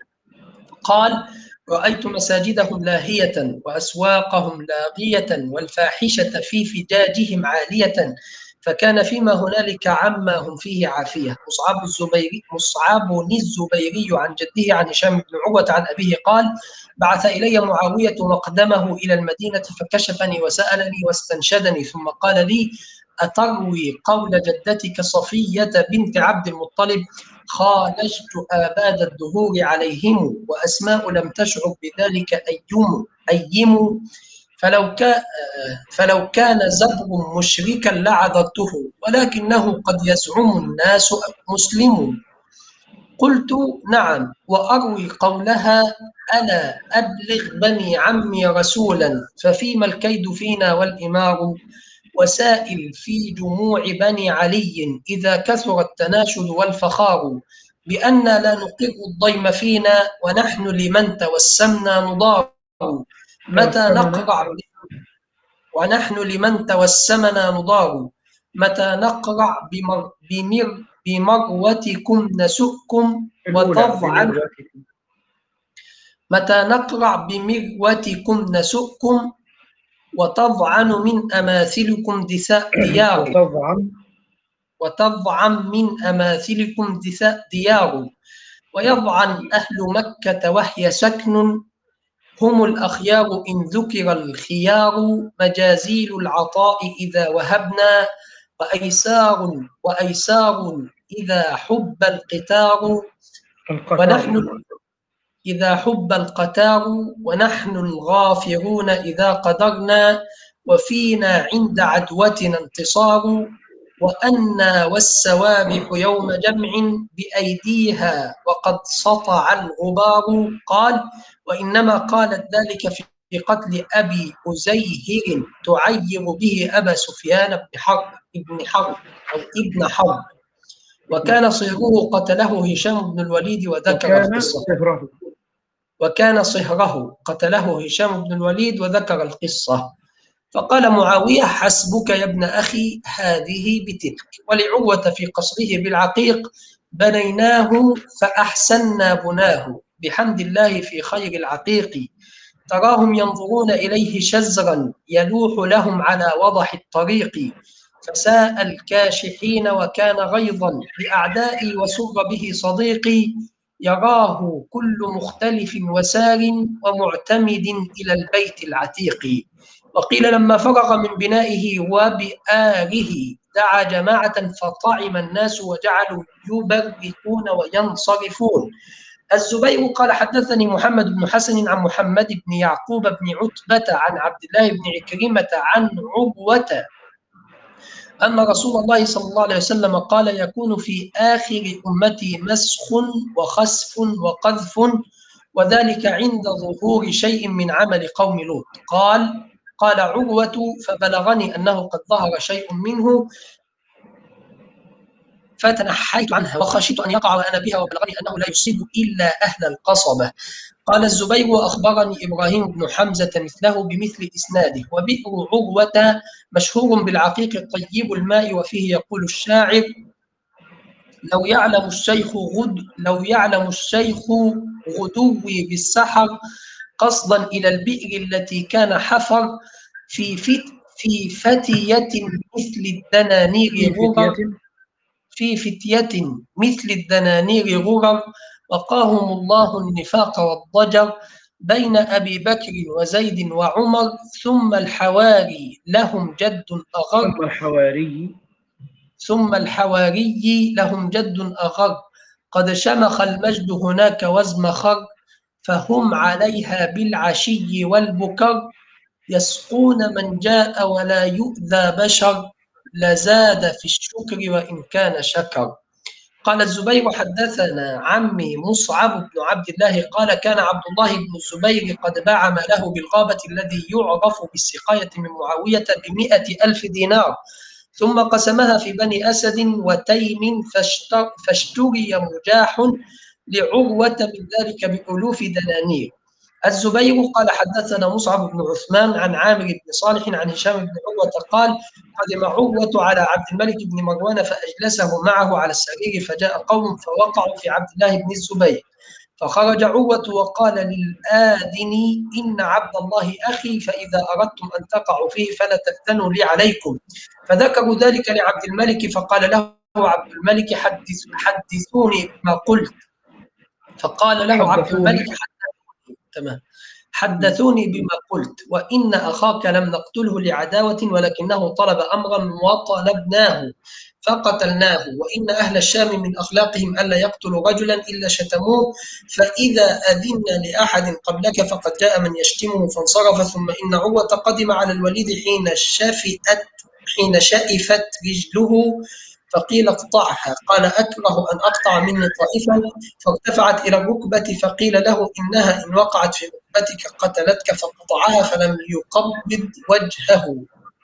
D: قال رأيت مساجدهم لاهية وأسواقهم لاغية والفاحشة في فجاجهم عالية، فكان فيما هنالك عما هم فيه عافية. مصعب الزبيري مصعب الزبيري عن جده عن هشام بن عروة عن أبيه قال بعث إلي معاوية مقدمه إلى المدينة فكشفني وسألني واستنشدني ثم قال لي أتروي قول جدتك صفية بنت عبد المطلب خالجت آباد الدهور عليهم وأسماء لم تشعر بذلك أيم أيم فلو كان فلو كان زبر مشركا لعذرته ولكنه قد يزعم الناس مسلم. قلت نعم وأروي قولها ألا أبلغ بني عمي رسولا ففيما الكيد فينا والإمار وسائل في جموع بني علي إذا كثر التناشد والفخار بأن لا نقر الضيم فينا ونحن لمن توسمنا نضار متى نقرع ونحن لمن توسمنا نضار متى نقرع بمر بمر بمروتكم نسؤكم وتضعن متى نقرع بمروتكم نسؤكم وتضعن من أماثلكم ديار
A: وتضعن
D: وتضعن من أماثلكم ديار ويضعن أهل مكة وهي سكن هم الأخيار إن ذكر الخيار مجازيل العطاء إذا وهبنا وأيسار وأيسار إذا حب القتار ونحن إذا حب القتار ونحن الغافرون إذا قدرنا وفينا عند عدوتنا انتصار وأنا والسوابح يوم جمع بأيديها وقد سطع الغبار. قال وإنما قالت ذلك في قتل أبي أزيهر تعير به أبا سفيان بن حرب ابن حرب أو ابن حرب وكان صهره قتله هشام بن الوليد وذكر القصة
A: صهره
D: وكان صهره قتله هشام بن الوليد وذكر القصة. فقال معاوية حسبك يا ابن أخي هذه بتلك. ولعروة في قصره بالعقيق بنيناه فأحسنا بناه بحمد الله في خير العقيق تراهم ينظرون إليه شزرا يلوح لهم على وضح الطريق فساء الكاشحين وكان غيظا لأعدائي وسر به صديقي يراه كل مختلف وسار ومعتمد إلى البيت العتيق. وقيل لما فرغ من بنائه وبآله دعا جماعة فطعم الناس وجعلوا يبركون وينصرفون. الزبير قال حدثني محمد بن حسن عن محمد بن يعقوب بن عتبة عن عبد الله بن عكرمة عن عروة أن رسول الله صلى الله عليه وسلم قال يكون في آخر أمتي مسخ وخسف وقذف وذلك عند ظهور شيء من عمل قوم لوط. قال قال عروة فبلغني أنه قد ظهر شيء منه فتنحيت عنها وخشيت أن يقع وأنا بها وبلغني أنه لا يصيب إلا أهل القصبة. قال الزبير وأخبرني إبراهيم بن حمزة مثله بمثل إسناده. وبئر عروة مشهور بالعقيق طيب الماء وفيه يقول الشاعر لو يعلم الشيخ غد لو يعلم الشيخ غدوي بالسحر قصدا إلى البئر التي كان حفر في فت في فتية مثل الدنانير غرر في فتية مثل الدنانير غرر وقاهم الله النفاق والضجر بين أبي بكر وزيد وعمر ثم الحواري لهم جد أغر
A: ثم الحواري
D: ثم الحواري لهم جد أغر قد شمخ المجد هناك وازمخر فهم عليها بالعشي والبكر يسقون من جاء ولا يؤذى بشر لزاد في الشكر وإن كان شكر. قال الزبير حدثنا عمي مصعب بن عبد الله قال كان عبد الله بن الزبير قد باع ماله بالغابة الذي يعرف بالسقاية من معاوية بمئة ألف دينار ثم قسمها في بني أسد وتيم فاشتري مجاح لعروة من ذلك بألوف دنانير. الزبير قال حدثنا مصعب بن عثمان عن عامر بن صالح عن هشام بن عروة قال قدم عروة على عبد الملك بن مروان فأجلسه معه على السرير فجاء قوم فوقعوا في عبد الله بن الزبير فخرج عروة وقال للآذن إن عبد الله أخي فإذا أردتم أن تقعوا فيه فلا تأذنوا لي عليكم. فذكروا ذلك لعبد الملك فقال له عبد الملك حدث حدثوني بما قلت. فقال له عبد الملك تمام حدثوني بما قلت وإن أخاك لم نقتله لعداوة ولكنه طلب أمرا وطلبناه فقتلناه وإن أهل الشام من أخلاقهم ألا يقتلوا رجلا إلا شتموه فإذا أذن لأحد قبلك فقد جاء من يشتمه فانصرف. ثم إن عروة قدم على الوليد حين شفئت حين شئفت رجله فقيل اقطعها قال أكره أن أقطع مني طائفا فارتفعت إلى الركبة فقيل له إنها إن وقعت في ركبتك قتلتك فقطعها فلم يقبض وجهه.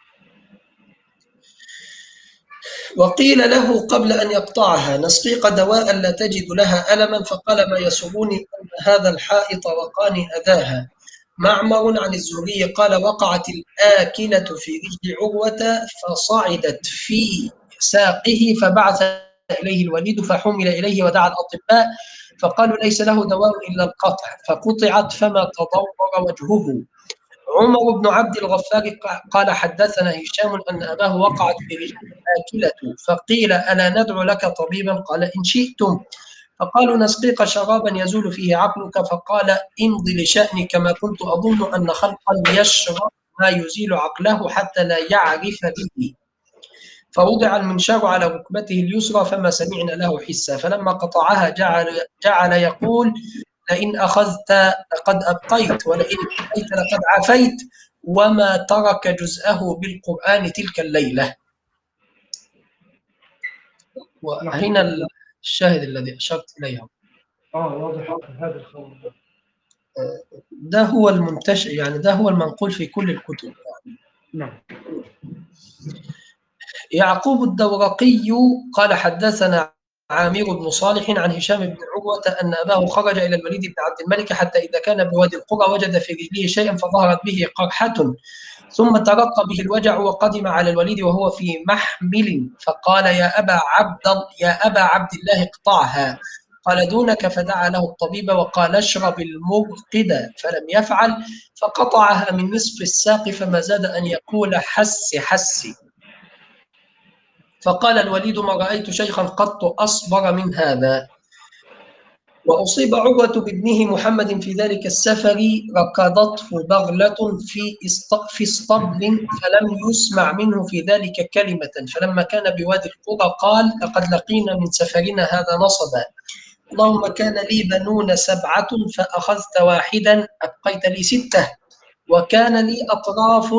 D: وقيل له قبل أن يقطعها نسقيك دواء لا تجد لها ألما فقال ما يسرني أن هذا الحائط وقاني أذاها. معمر عن الزهري قال وقعت الآكلة في رجل عروة فصعدت في ساقه فبعث إليه الوليد فحمل إليه ودعا الأطباء فقالوا ليس له دواء إلا القطع فقطعت فما تضرر وجهه. عمر بن عبد الغفار قال حدثنا هشام أن أباه وقعت في رجل الآكلة فقيل ألا ندعو لك طبيبا قال إن شئتم فقالوا نسقيك شرابا يزول فيه عقلك فقال امض لشأنك ما كنت أظن أن خلقا يشرب ما يزيل عقله حتى لا يعرف به. فوضع المنشار على ركبته اليسرى فما سمعنا له حسا فلما قطعها جعل, جعل يقول لئن أخذت لقد أبقيت ولئن أبقيت لقد عافيت وما ترك جزءه بالقرآن تلك الليلة. وهنا الشاهد الذي أشرت إليه
A: اه واضح هذا الخبر
D: ده هو المنتشر يعني ده هو المنقول في كل الكتب يعني.
A: نعم.
D: يعقوب الدورقي قال حدثنا عامر بن صالح عن هشام بن عروة أن أباه خرج إلى الوليد بن عبد الملك حتى إذا كان بوادي القرى وجد في رجله شيئا فظهرت به قرحة ثم ترقى به الوجع وقدم على الوليد وهو في محمل فقال يا أبا عبد يا أبا عبد الله اقطعها قال دونك فدعا له الطبيب وقال اشرب المرقد فلم يفعل فقطعها من نصف الساق فما زاد أن يقول حس حسي. فقال الوليد: ما رأيت شيخا قط أصبر من هذا. وأصيب عروة بابنه محمد في ذلك السفر، ركضته بغلة في في اسطبل فلم يسمع منه في ذلك كلمة، فلما كان بوادي القرى قال: لقد لقينا من سفرنا هذا نصبا، اللهم كان لي بنون سبعة فأخذت واحدا أبقيت لي ستة، وكان لي أطراف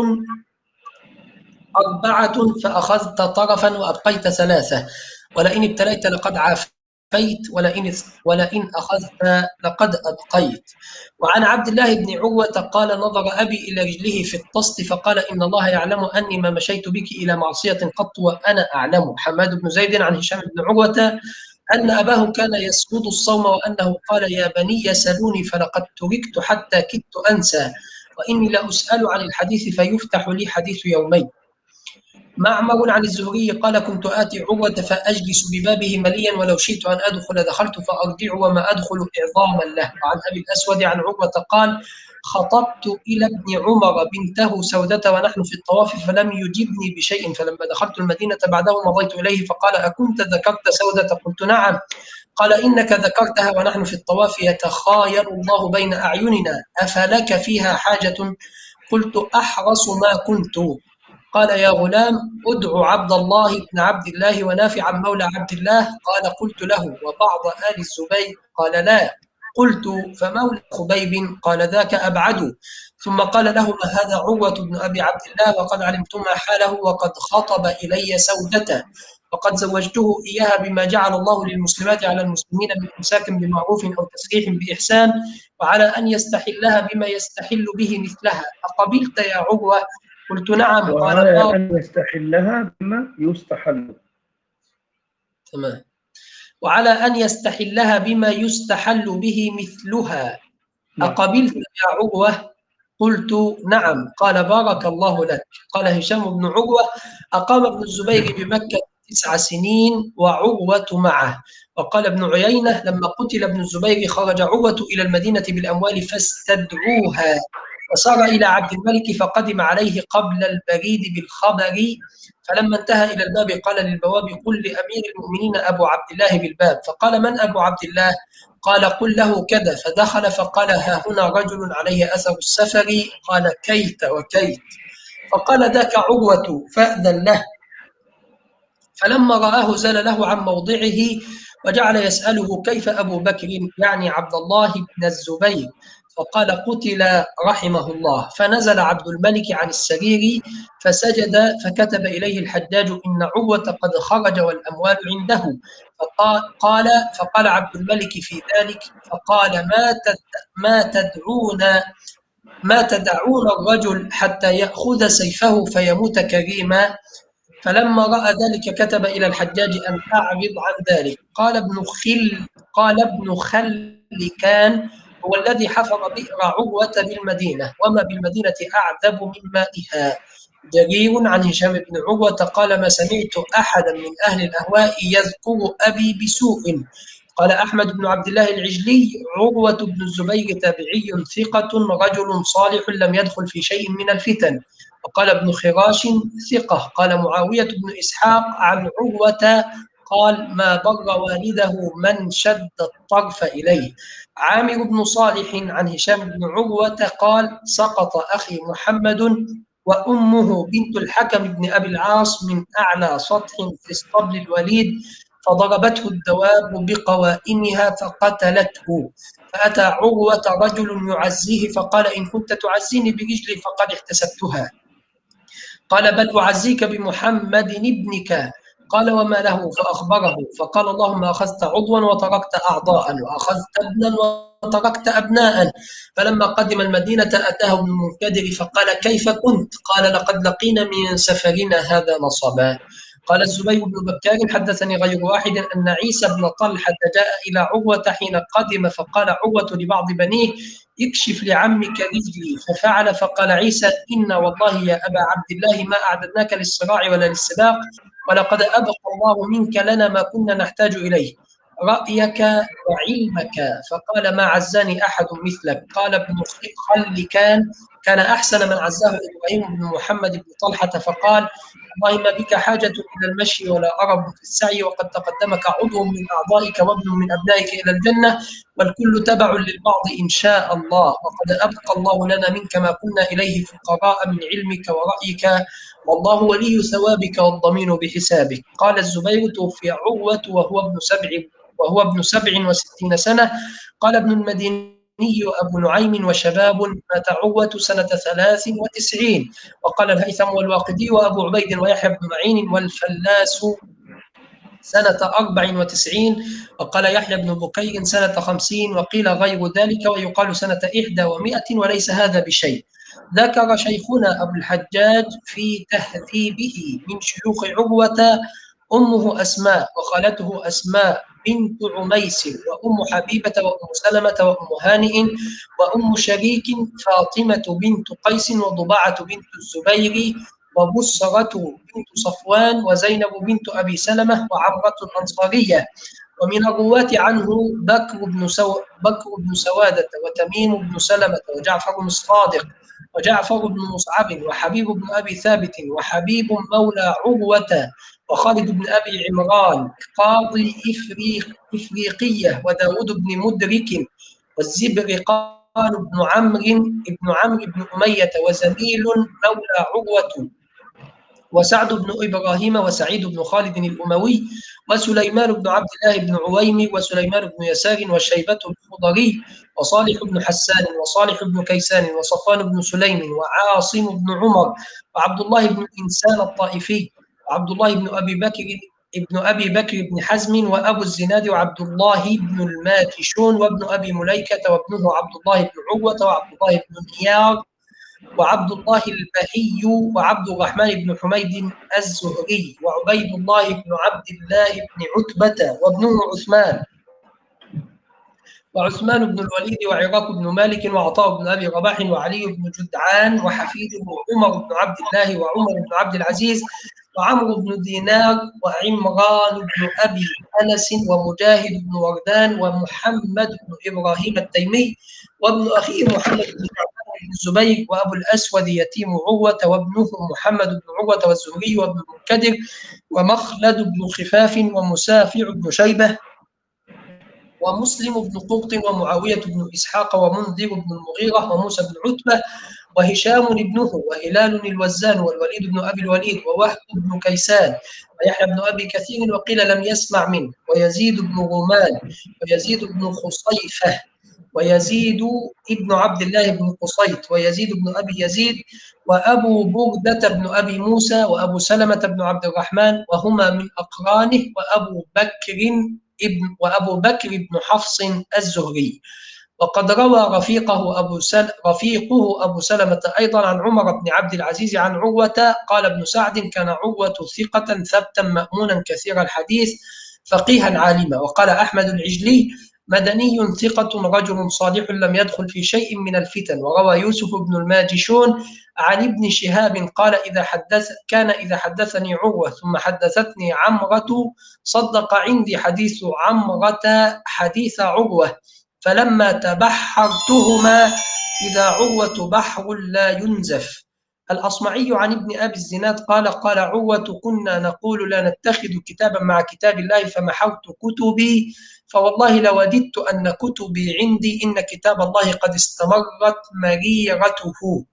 D: أربعة فأخذت طرفا وأبقيت ثلاثة، ولئن ابتليت لقد عافيت، ولئن ولئن أخذت لقد أبقيت. وعن عبد الله بن عروة قال: نظر أبي إلى رجله في الطست فقال: إن الله يعلم أني ما مشيت بك إلى معصية قط وأنا أعلم. حماد بن زيد عن هشام بن عروة أن أباه كان يسجد الصوم وأنه قال: يا بني سلوني فلقد تركت حتى كدت أنسى، وإني لأسأل عن الحديث فيفتح لي حديث يومين. معمر عن الزهري قال: كنت آتي عروة فأجلس ببابه مليا، ولو شئت أن أدخل دخلت فأرجع وما أدخل إعظاما له. وعن أبي الأسود عن عروة قال: خطبت إلى ابن عمر بنته سودة ونحن في الطواف فلم يجبني بشيء، فلما دخلت المدينة بعده مضيت إليه فقال: أكنت ذكرت سودة؟ قلت: نعم. قال: إنك ذكرتها ونحن في الطواف يتخاير الله بين أعيننا، أفلك فيها حاجة؟ قلت: أحرص ما كنت. قال: يا غلام ادع عبد الله بن عبد الله ونافعا مولى عبد الله. قال: قلت له: وبعض آل الزبير؟ قال: لا. قلت: فمولى خبيب؟ قال: ذاك أبعد. ثم قال له: ما هذا عروة بن أبي عبد الله، وقد علمت ما حاله، وقد خطب إلي سودته، وقد زوجته إياها بما جعل الله للمسلمات على المسلمين من إمساك بمعروف أو تسريح بإحسان، وعلى أن يستحلها بما يستحل به مثلها، أقبلت يا عروة؟ قلت: نعم. قال:
A: وعلى
D: بارك.
A: أن يستحلها بما يستحل.
D: تمام. وعلى أن يستحلها بما يستحل به مثلها،
A: نعم.
D: أقبلت يا عروة؟ قلت: نعم. قال: بارك الله لك. قال هشام بن عروة: أقام ابن الزبير بمكة تسع سنين وعروة معه. وقال ابن عيينة: لما قتل ابن الزبير خرج عروة إلى المدينة بالأموال فاستدعوها، وسار إلى عبد الملك فقدم عليه قبل البريد بالخبر، فلما انتهى إلى الباب قال للبواب: قل لأمير المؤمنين أبو عبد الله بالباب. فقال: من أبو عبد الله؟ قال: قل له كذا. فدخل فقال: ها هنا رجل عليه أثر السفر. قال: كيت وكيت. فقال: ذاك عروة فأذن له. فلما رآه زال له عن موضعه وجعل يسأله: كيف أبو بكر؟ يعني عبد الله بن الزبير. فقال: قتل رحمه الله. فنزل عبد الملك عن السرير فسجد، فكتب إليه الحجاج: إن عروة قد خرج والأموال عنده. فقال قال فقال عبد الملك في ذلك، فقال: ما ما تدعون ما تدعون الرجل حتى يأخذ سيفه فيموت كريما؟ فلما رأى ذلك كتب إلى الحجاج أن أعرض عن ذلك. قال ابن خل قال ابن خلكان: هو الذي حفر بئر عروة بالمدينة، وما بالمدينة أعذب من مائها. جرير عن هشام بن عروة قال: ما سمعت أحدا من أهل الأهواء يذكر أبي بسوء. قال أحمد بن عبد الله العجلي: عروة بن الزبير تابعي ثقة رجل صالح لم يدخل في شيء من الفتن. وقال ابن خراش: ثقة. قال معاوية بن إسحاق عن عروة قال: ما بر والده من شد الطرف إليه. عامر بن صالح عن هشام بن عروة قال: سقط أخي محمد وأمه بنت الحكم بن أبي العاص من أعلى سطح في اسطبل الوليد، فضربته الدواب بقوائمها فقتلته. فأتى عروة رجل يعزيه فقال: إن كنت تعزيني برجلي فقد احتسبتها. قال: بل أعزيك بمحمد ابنك. قال: وما له؟ فأخبره، فقال: اللهم أخذت عضوا وتركت أعضاء، وأخذت ابنا وتركت أبناء. فلما قدم المدينة أتاه ابن المنكدر فقال: كيف كنت؟ قال: لقد لقينا من سفرنا هذا نصبا. قال الزبير بن بكار: حدثني غير واحد أن عيسى بن طلحة جاء إلى عروة حين قدم فقال عروة لبعض بنيه: اكشف لعمك رجلي. ففعل. فقال عيسى: إن والله يا أبا عبد الله ما أعددناك للصراع ولا للسباق، ولقد أبقى الله منك لنا ما كنا نحتاج إليه، رأيك وعلمك. فقال: ما عزاني أحد مثلك. قال ابن خلكان: كان أحسن من عزاه إبراهيم بن محمد بن طلحة فقال: اللهم بك حاجة إلى المشي ولا أرب في السعي، وقد تقدمك عضو من أعضائك وابن من أبنائك إلى الجنة، والكل تبع للبعض إن شاء الله، وقد أبقى الله لنا منك ما كنا إليه فقراء من علمك ورأيك، والله ولي ثوابك والضمين بحسابك. قال الزبير: توفي عروة وهو ابن سبع وهو ابن سبع وستين سنة. قال ابن المديني أبو نعيم: وشباب مات عروة سنة ثلاث وتسعين. وقال الهيثم والواقدي وأبو عبيد ويحيى بن معين والفلاس سنة أربع وتسعين. وقال يحيى بن بكير سنة خمسين، وقيل غير ذلك، ويقال سنة إحدى ومائة، وليس هذا بشيء. ذكر شيخنا أبو الحجاج في تهذيبه من شيوخ عروة أمه أسماء، وخالته أسماء بنت عميس، وأم حبيبة، وأم سلمة، وأم هانئ، وأم شريك فاطمة بنت قيس، وضباعة بنت الزبير، وبصرة بنت صفوان، وزينب بنت أبي سلمة، وعمرة الأنصارية. ومن الرواة عنه بكر بن سو... بكر بن سوادة، وتميم بن سلمة، وجعفر بن الصادق، وجعفر بن مصعب، وحبيب بن أبي ثابت، وحبيب مولى عروة، وخالد بن أبي عمران قاضي إفريق إفريقية، وداود بن مدرك، والزبرقان بن عمرو بن عمرو بن أمية، وزميل مولى عروة، وسعد بن إبراهيم، وسعيد بن خالد الأموي، وسليمان بن عبد الله بن عويم، وسليمان بن يسار، وشيبة الخضري، وصالح بن حسان، وصالح بن كيسان، وصفوان بن سليم، وعاصم بن عمر، وعبد الله بن إنسان الطائفي، وعبد الله بن أبي بكر ابن أبي بكر بن حزم، وأبو الزناد، وعبد الله بن الماكشون، وابن أبي مليكة، وابنه عبد الله بن عروة، وعبد الله بن نيار، وعبد الله البهي، وعبد الرحمن بن حميد الزهري، وعبيد الله بن عبد الله بن عتبة، وابنه عثمان، وعثمان بن الوليد، وعراق بن مالك، وعطاء بن أبي رباح، وعلي بن جدعان، وحفيده عمر بن عبد الله، وعمر بن عبد العزيز، وعمرو بن دينار، وعمران بن أبي أنس، ومجاهد بن وردان، ومحمد بن إبراهيم التيمي، وابن أخيه محمد بن الزبير، وأبو الأسود يتيم عروة، وابنه محمد بن عروة، والزهري، وابن المنكدر، ومخلد بن خفاف، ومسافع بن شيبة، ومسلم بن قبط، ومعاوية بن إسحاق، ومنذر بن المغيرة، وموسى بن عتبة، وهشام ابنه، وهلال الوزان، والوليد بن أبي الوليد، ووهب بن كيسان، ويحيى بن أبي كثير، وقيل لم يسمع منه، ويزيد بن رومان، ويزيد بن خصيفة، ويزيد ابن عبد الله بن قصيت، ويزيد بن أبي يزيد، وأبو بردة بن أبي موسى، وأبو سلمة بن عبد الرحمن، وهما من أقرانه، وأبو بكر ابن وأبو بكر بن حفص الزهري. وقد روى رفيقه أبو سل... رفيقه أبو سلمة أيضا عن عمر بن عبد العزيز عن عروة قال ابن سعد: كان عروة ثقة ثبتا مأمونا كثير الحديث فقيها عالما. وقال أحمد العجلي: مدني ثقة رجل صالح لم يدخل في شيء من الفتن. وروى يوسف بن الماجشون عن ابن شهاب قال: إذا حدث كان إذا حدثني عروة ثم حدثتني عمرة صدق عندي حديث عمرة حديث عروة، فلما تبحرتهما إذا عروة بحر لا ينزف. الأصمعي عن ابن أبي الزناد قال: قال عروة: كنا نقول لا نتخذ كتابا مع كتاب الله فمحوت كتبي، فوالله لوددت أن كتبي عندي، إن كتاب الله قد استمرت مريرته.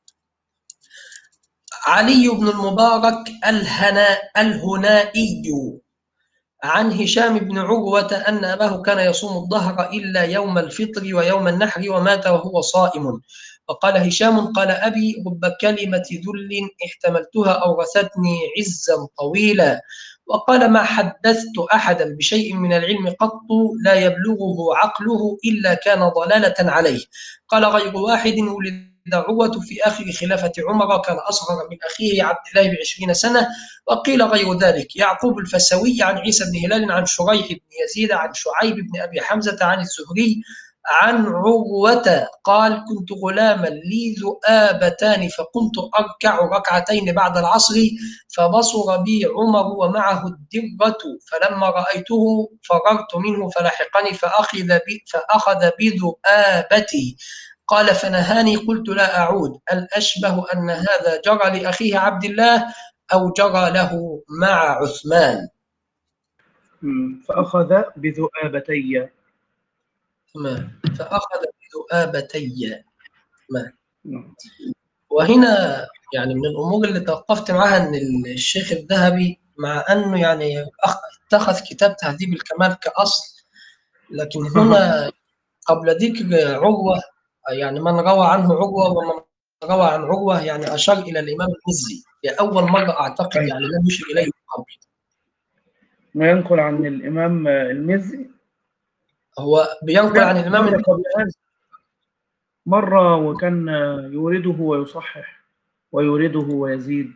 D: علي بن المبارك الهنا الهنائي عن هشام بن عروة أن أباه كان يصوم الظهر إلا يوم الفطر ويوم النحر، ومات وهو صائم. وقال هشام: قال أبي: رب كلمة ذل احتملتها أورثتني عزا طويلا. وقال: ما حدثت أحدا بشيء من العلم قط لا يبلغه عقله إلا كان ضلالة عليه. قال غير واحد: ولد عروة في آخر خلافة عمر، كان أصغر من أخيه عبد الله بعشرين سنة. وقيل غير ذلك. يعقوب الفسوي عن عيسى بن هلال عن شريح بن يزيد عن شعيب بن أبي حمزة عن الزهري عن عروة قال: كنت غلاما لي ذؤابتان، فقمت أركع ركعتين بعد العصر، فبصر بي عمر ومعه الدرة، فلما رأيته فررت منه فلحقني فأخذ بي فأخذ بذؤابتي، قال فنهاني قلت لا أعود. الأشبه أن هذا جرى لأخيه عبد الله أو جرى له مع عثمان.
A: مم. فأخذ بذؤابتي.
D: ما فأخذ بذؤابتي. ما
A: نعم.
D: وهنا يعني من الأمور اللي توقفت معها أن الشيخ الذهبي مع أنه يعني أخ- اتخذ كتاب تهذيب الكمال كأصل، لكن هنا قبل ذكر عروة يعني من روى عنه عروة ومن روى عن عروة يعني أشار إلى الإمام المزي لأول مرة أعتقد،
A: أي.
D: يعني لم يشر إليه قبل.
A: ما ينقل عن الإمام المزي
D: هو بينقل عن
A: سمعت
D: الإمام
A: مرة
D: المزي.
A: قبل هذا، مرة وكان يورده ويصحح ويورده ويزيد.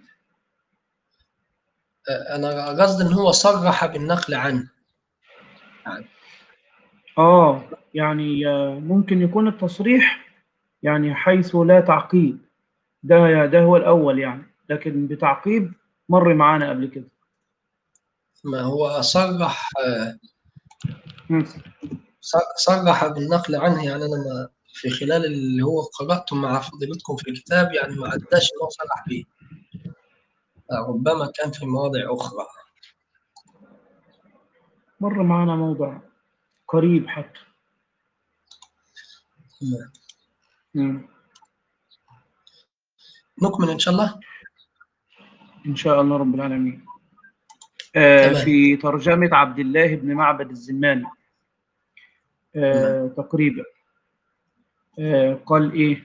D: أنا قصدي إن هو صرح بالنقل عنه يعني.
A: آه يعني آه، ممكن يكون التصريح يعني حيث لا تعقيب، ده ده هو الأول يعني، لكن بتعقيب مر معانا قبل كده.
D: ما هو صرح
A: مم.
D: صرح بالنقل عنه، يعني أنا ما في خلال اللي هو قرأته مع فضيلتكم في الكتاب يعني ما عداش إن هو صرح به، ربما كان في مواضع أخرى.
A: مر معانا موضع قريب حتى. مم.
D: نكمل إن شاء الله.
A: إن شاء الله رب العالمين. آه
D: تمام.
A: في ترجمة عبد الله بن معبد الزماني آه تقريبا آه قال إيه: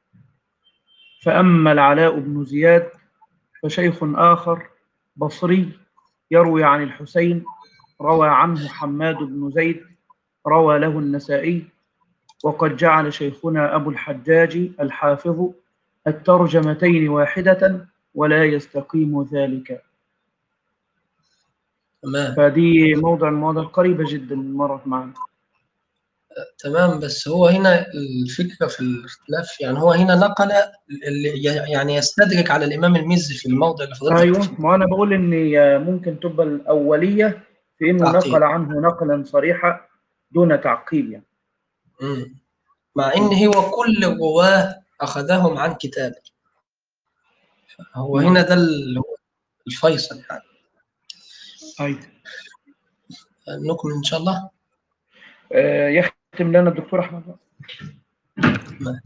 A: فأما العلاء بن زياد فشيخ آخر بصري يروي عن الحسين، روى عنه حماد بن زيد، روى له النسائي. وقد جعل شيخنا أبو الحجاج الحافظ الترجمتين واحدة ولا يستقيم ذلك.
D: تمام.
A: فدي موضع المواضع قريبة جدا مرت معنا.
D: تمام، بس هو هنا الفكرة في الاختلاف، يعني هو هنا نقل اللي يعني يستدرك على الإمام المزي في الموضع اللي فضلتك
A: أيوه،
D: تفهم.
A: ما أنا بقول إن ممكن تبقى الأولية في إنه
D: تعقيب.
A: نقل عنه نقلا صريحا دون تعقيب يعني.
D: مم. مع إن هو كل الرواه أخذهم عن كتابه، هو
A: نعم.
D: هنا ده اللي هو الفيصل يعني.
A: أيوه.
D: نكمل إن شاء الله.
A: آه يختم لنا الدكتور أحمد.
D: ما.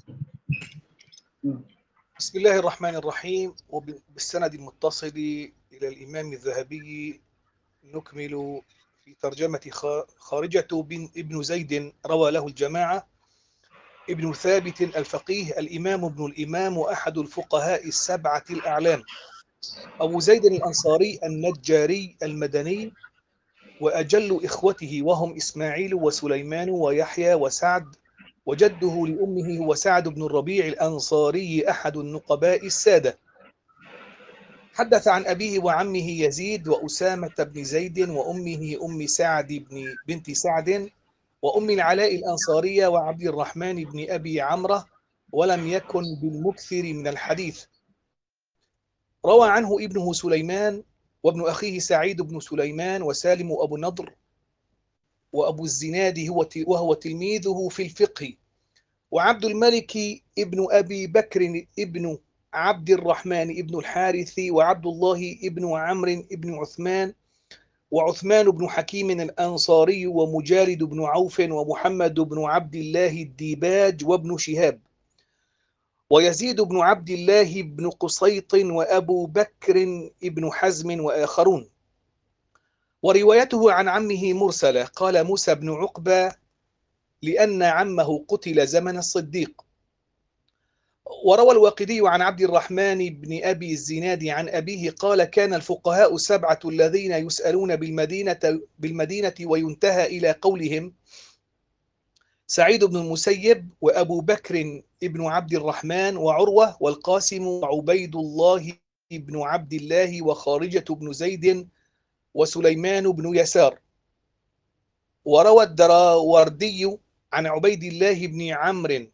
C: بسم الله الرحمن الرحيم. وبالسند المتصل إلى الإمام الذهبي نكمل في ترجمة خارجة بن ابن زيد روى له الجماعة. ابن ثابت الفقيه الإمام ابن الإمام وأحد الفقهاء السبعة الأعلام، أبو زيد الأنصاري النجاري المدني، وأجل إخوته وهم إسماعيل وسليمان ويحيى وسعد، وجده لأمه هو سعد بن الربيع الأنصاري أحد النقباء السادة. حدث عن أبيه وعمه يزيد وأسامة بن زيد وأمه أم سعد بن بنت سعد وأم العلاء الأنصارية وعبد الرحمن بن أبي عمرة، ولم يكن بالمكثر من الحديث. روى عنه ابنه سليمان وابن أخيه سعيد بن سليمان وسالم أبو النضر وأبو الزناد هو وهو تلميذه في الفقه، وعبد الملك ابن أبي بكر ابن عبد الرحمن ابن الحارث وعبد الله ابن عمرو ابن عثمان وعثمان بن حكيم الأنصاري ومجالد بن عوف ومحمد بن عبد الله الديباج وابن شهاب ويزيد بن عبد الله بن قسيط وأبو بكر ابن حزم وآخرون. وروايته عن عمه مرسلة. قال موسى بن عقبة لأن عمه قتل زمن الصديق. وروى الواقدي عن عبد الرحمن بن أبي الزناد عن أبيه قال كان الفقهاء السبعة الذين يسألون بالمدينة, بالمدينة وينتهى إلى قولهم سعيد بن المسيب وأبو بكر ابن عبد الرحمن وعروة والقاسم وعبيد الله بن عبد الله وخارجة بن زيد وسليمان بن يسار. وروى الدراوردي عن عبيد الله بن عمرو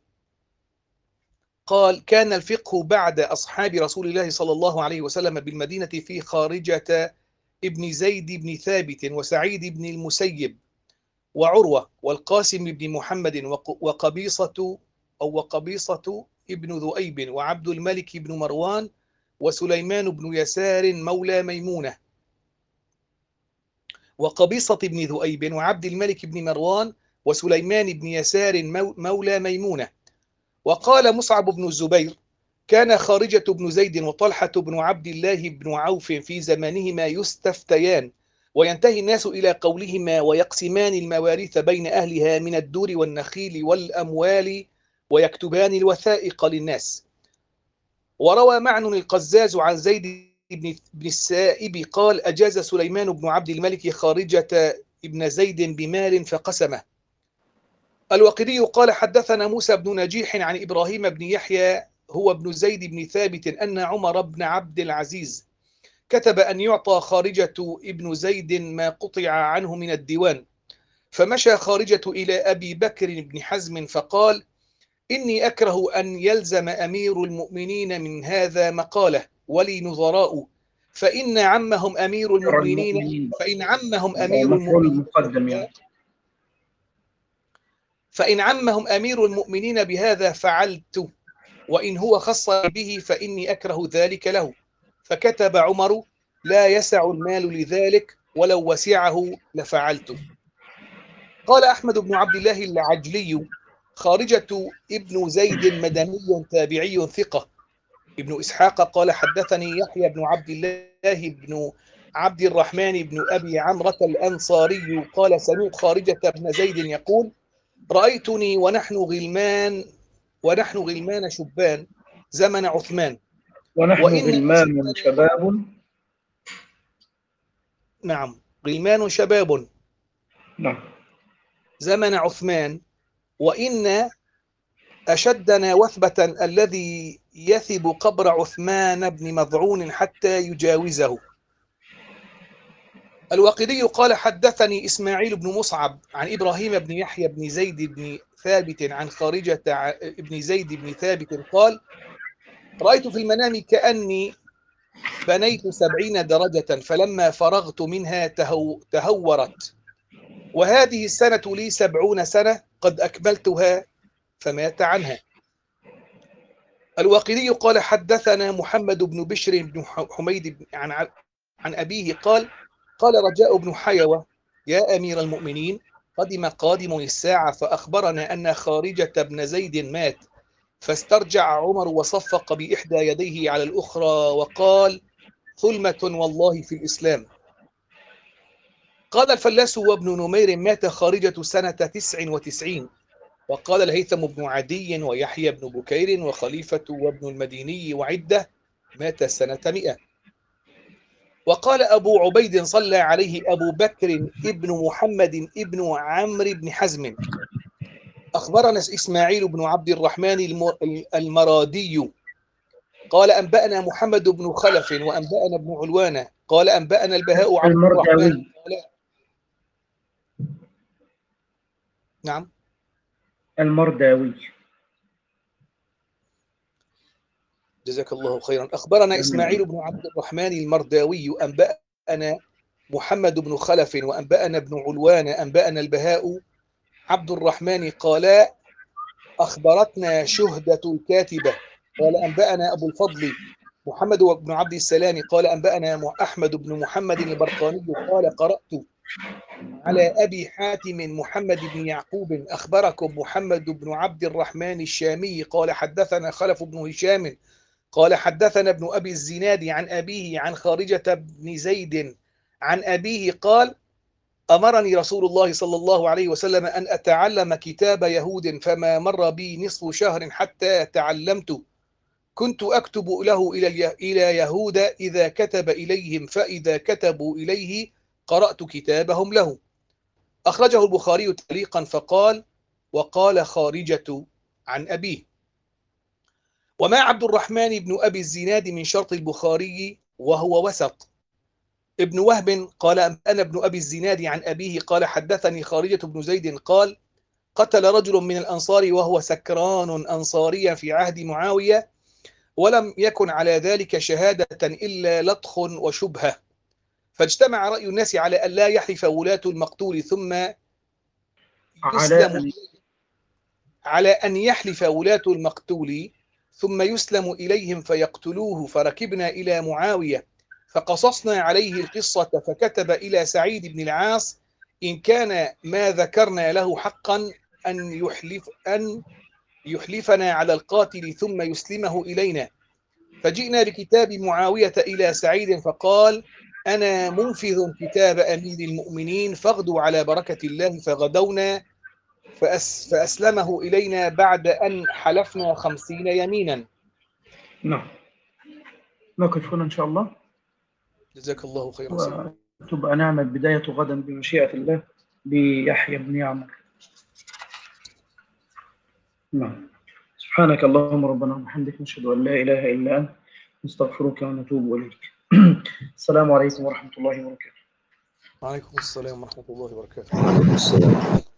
C: قال كان الفقه بعد أصحاب رسول الله صلى الله عليه وسلم بالمدينة في خارجة ابن زيد بن ثابت وسعيد بن المسيب وعروة والقاسم بن محمد وقبيصة أو وقبيصة ابن ذؤيب وعبد الملك بن مروان وسليمان بن يسار مولى ميمونة. وقبيصة بن ذؤيب وعبد الملك بن مروان وسليمان بن يسار مولى ميمونة. وقال مصعب بن الزبير: كان خارجة بن زيد وطلحة بن عبد الله بن عوف في زمانهما يستفتيان، وينتهي الناس إلى قولهما ويقسمان المواريث بين أهلها من الدور والنخيل والأموال ويكتبان الوثائق للناس. وروى معن القزاز عن زيد بن السائب قال: أجاز سليمان بن عبد الملك خارجة ابن زيد بمال فقسمه. الوقدي قال: حدثنا موسى بن نجيح عن إبراهيم بن يحيى هو ابن زيد بن ثابت أن عمر بن عبد العزيز كتب أن يعطى خارجة ابن زيد ما قطع عنه من الديوان، فمشى خارجة إلى أبي بكر بن حزم فقال: إني أكره أن يلزم أمير المؤمنين من هذا مقالة ولي نظراء، فإن عمهم أمير المؤمنين فإن عمهم أمير المؤمنين فإن عمهم أمير المؤمنين بهذا فعلت، وإن هو خص به فإني أكره ذلك له. فكتب عمر: لا يسع المال لذلك، ولو وسعه لفعلت. قال أحمد بن عبد الله العجلي: خارجة ابن زيد مدني تابعي ثقة. ابن إسحاق قال: حدثني يحيى بن عبد الله بن عبد الرحمن بن أبي عمرة الأنصاري قال: سمعت خارجة بن زيد يقول: رأيتني ونحن غلمان ونحن غلمان شبان زمن عثمان،
A: ونحن غلمان شباب.
C: نعم، غلمان شباب.
A: نعم.
C: زمن عثمان، وإن أشدنا وثبة الذي يثب قبر عثمان بن مضعون حتى يجاوزه. الواقدي قال: حدثني إسماعيل بن مصعب عن إبراهيم بن يحيى بن زيد بن ثابت عن خارجة ابن زيد بن ثابت قال: رأيت في المنام كأني بنيت سبعين درجة، فلما فرغت منها تهو تهورت، وهذه السنة لي سبعون سنة قد أكملتها، فمات عنها. الواقدي قال: حدثنا محمد بن بشر بن حميد عن عن أبيه قال: قال رجاء بن حيوة: يا أمير المؤمنين، قدم قادم الساعة فأخبرنا أن خارجة بن زيد مات. فاسترجع عمر وصفق بإحدى يديه على الأخرى وقال: ثلمة والله في الإسلام. قال الفلاس وابن نمير: مات خارجة سنة تسع وتسعين. وقال الهيثم بن عدي ويحيى بن بكير وخليفة وابن المديني وعدة: مات سنة مئة. وقال أبو عبيد: صلى عليه أبو بكر ابن محمد ابن عمرو بن حزم. أخبرنا إسماعيل بن عبد الرحمن المرادي قال: أنبأنا محمد بن خلف وأنبأنا ابن علوان قال: أنبأنا البهاء عبد الرحمن قال... نعم،
A: المرداوي.
C: جزاك الله خيرا. أخبرنا إسماعيل بن عبد الرحمن المرداوي أنبأنا محمد بن خلف وأنبأنا ابن علوان أنبأنا البهاء عبد الرحمن قال: أخبرتنا شهدة الكاتبة قال: أنبأنا أبو الفضل محمد بن عبد السلام قال: أنبأنا أحمد بن محمد البرقاني قال: قرأت على أبي حاتم محمد بن يعقوب أخبركم محمد بن عبد الرحمن الشامي قال: حدثنا خلف بن هشام قال: حدثنا ابن أبي الزناد عن أبيه عن خارجة بن زيد عن أبيه قال: أمرني رسول الله صلى الله عليه وسلم أن أتعلم كتاب يهود، فما مر بي نصف شهر حتى تعلمت. كنت أكتب له إلى يهود إذا كتب إليهم، فإذا كتبوا إليه قرأت كتابهم له. أخرجه البخاري تعليقا فقال: وقال خارجة عن أبيه. وما عبد الرحمن بن أبي الزناد من شرط البخاري وهو وسط. ابن وهب قال: أنا ابن أبي الزناد عن أبيه قال: حدثني خارجة بن زيد قال: قتل رجل من الأنصار وهو سكران أنصاريا في عهد معاوية، ولم يكن على ذلك شهادة إلا لطخ وشبهة، فاجتمع رأي الناس على أن لا يحلف ولاة المقتول ثم يسلم. على أن يحلف ولاة المقتول ثم يسلم إليهم فيقتلوه، فركبنا إلى معاوية فقصصنا عليه القصة، فكتب إلى سعيد بن العاص إن كان ما ذكرنا له حقا أن يحلف أن يحلفنا على القاتل ثم يسلمه إلينا. فجئنا بكتاب معاوية إلى سعيد فقال أنا منفذ كتاب أمير المؤمنين فاغدوا على بركة الله، فغدونا فأس فأسلمه إلينا بعد أن حلفنا خمسين يمينا.
A: نعم، نقف هنا إن شاء الله،
C: جزاك الله خيرا سيدنا.
A: وتبقى نعمل بداية غدا بمشيئة الله بيحيى بن يعمر. نعم. سبحانك اللهم ربنا وبحمدك، نشهد أن لا إله إلا أنت، نستغفرك ونتوب إليك. السلام عليكم ورحمة الله وبركاته.
C: وعليكم السلام ورحمة الله وبركاته.
B: وعليكم السلام.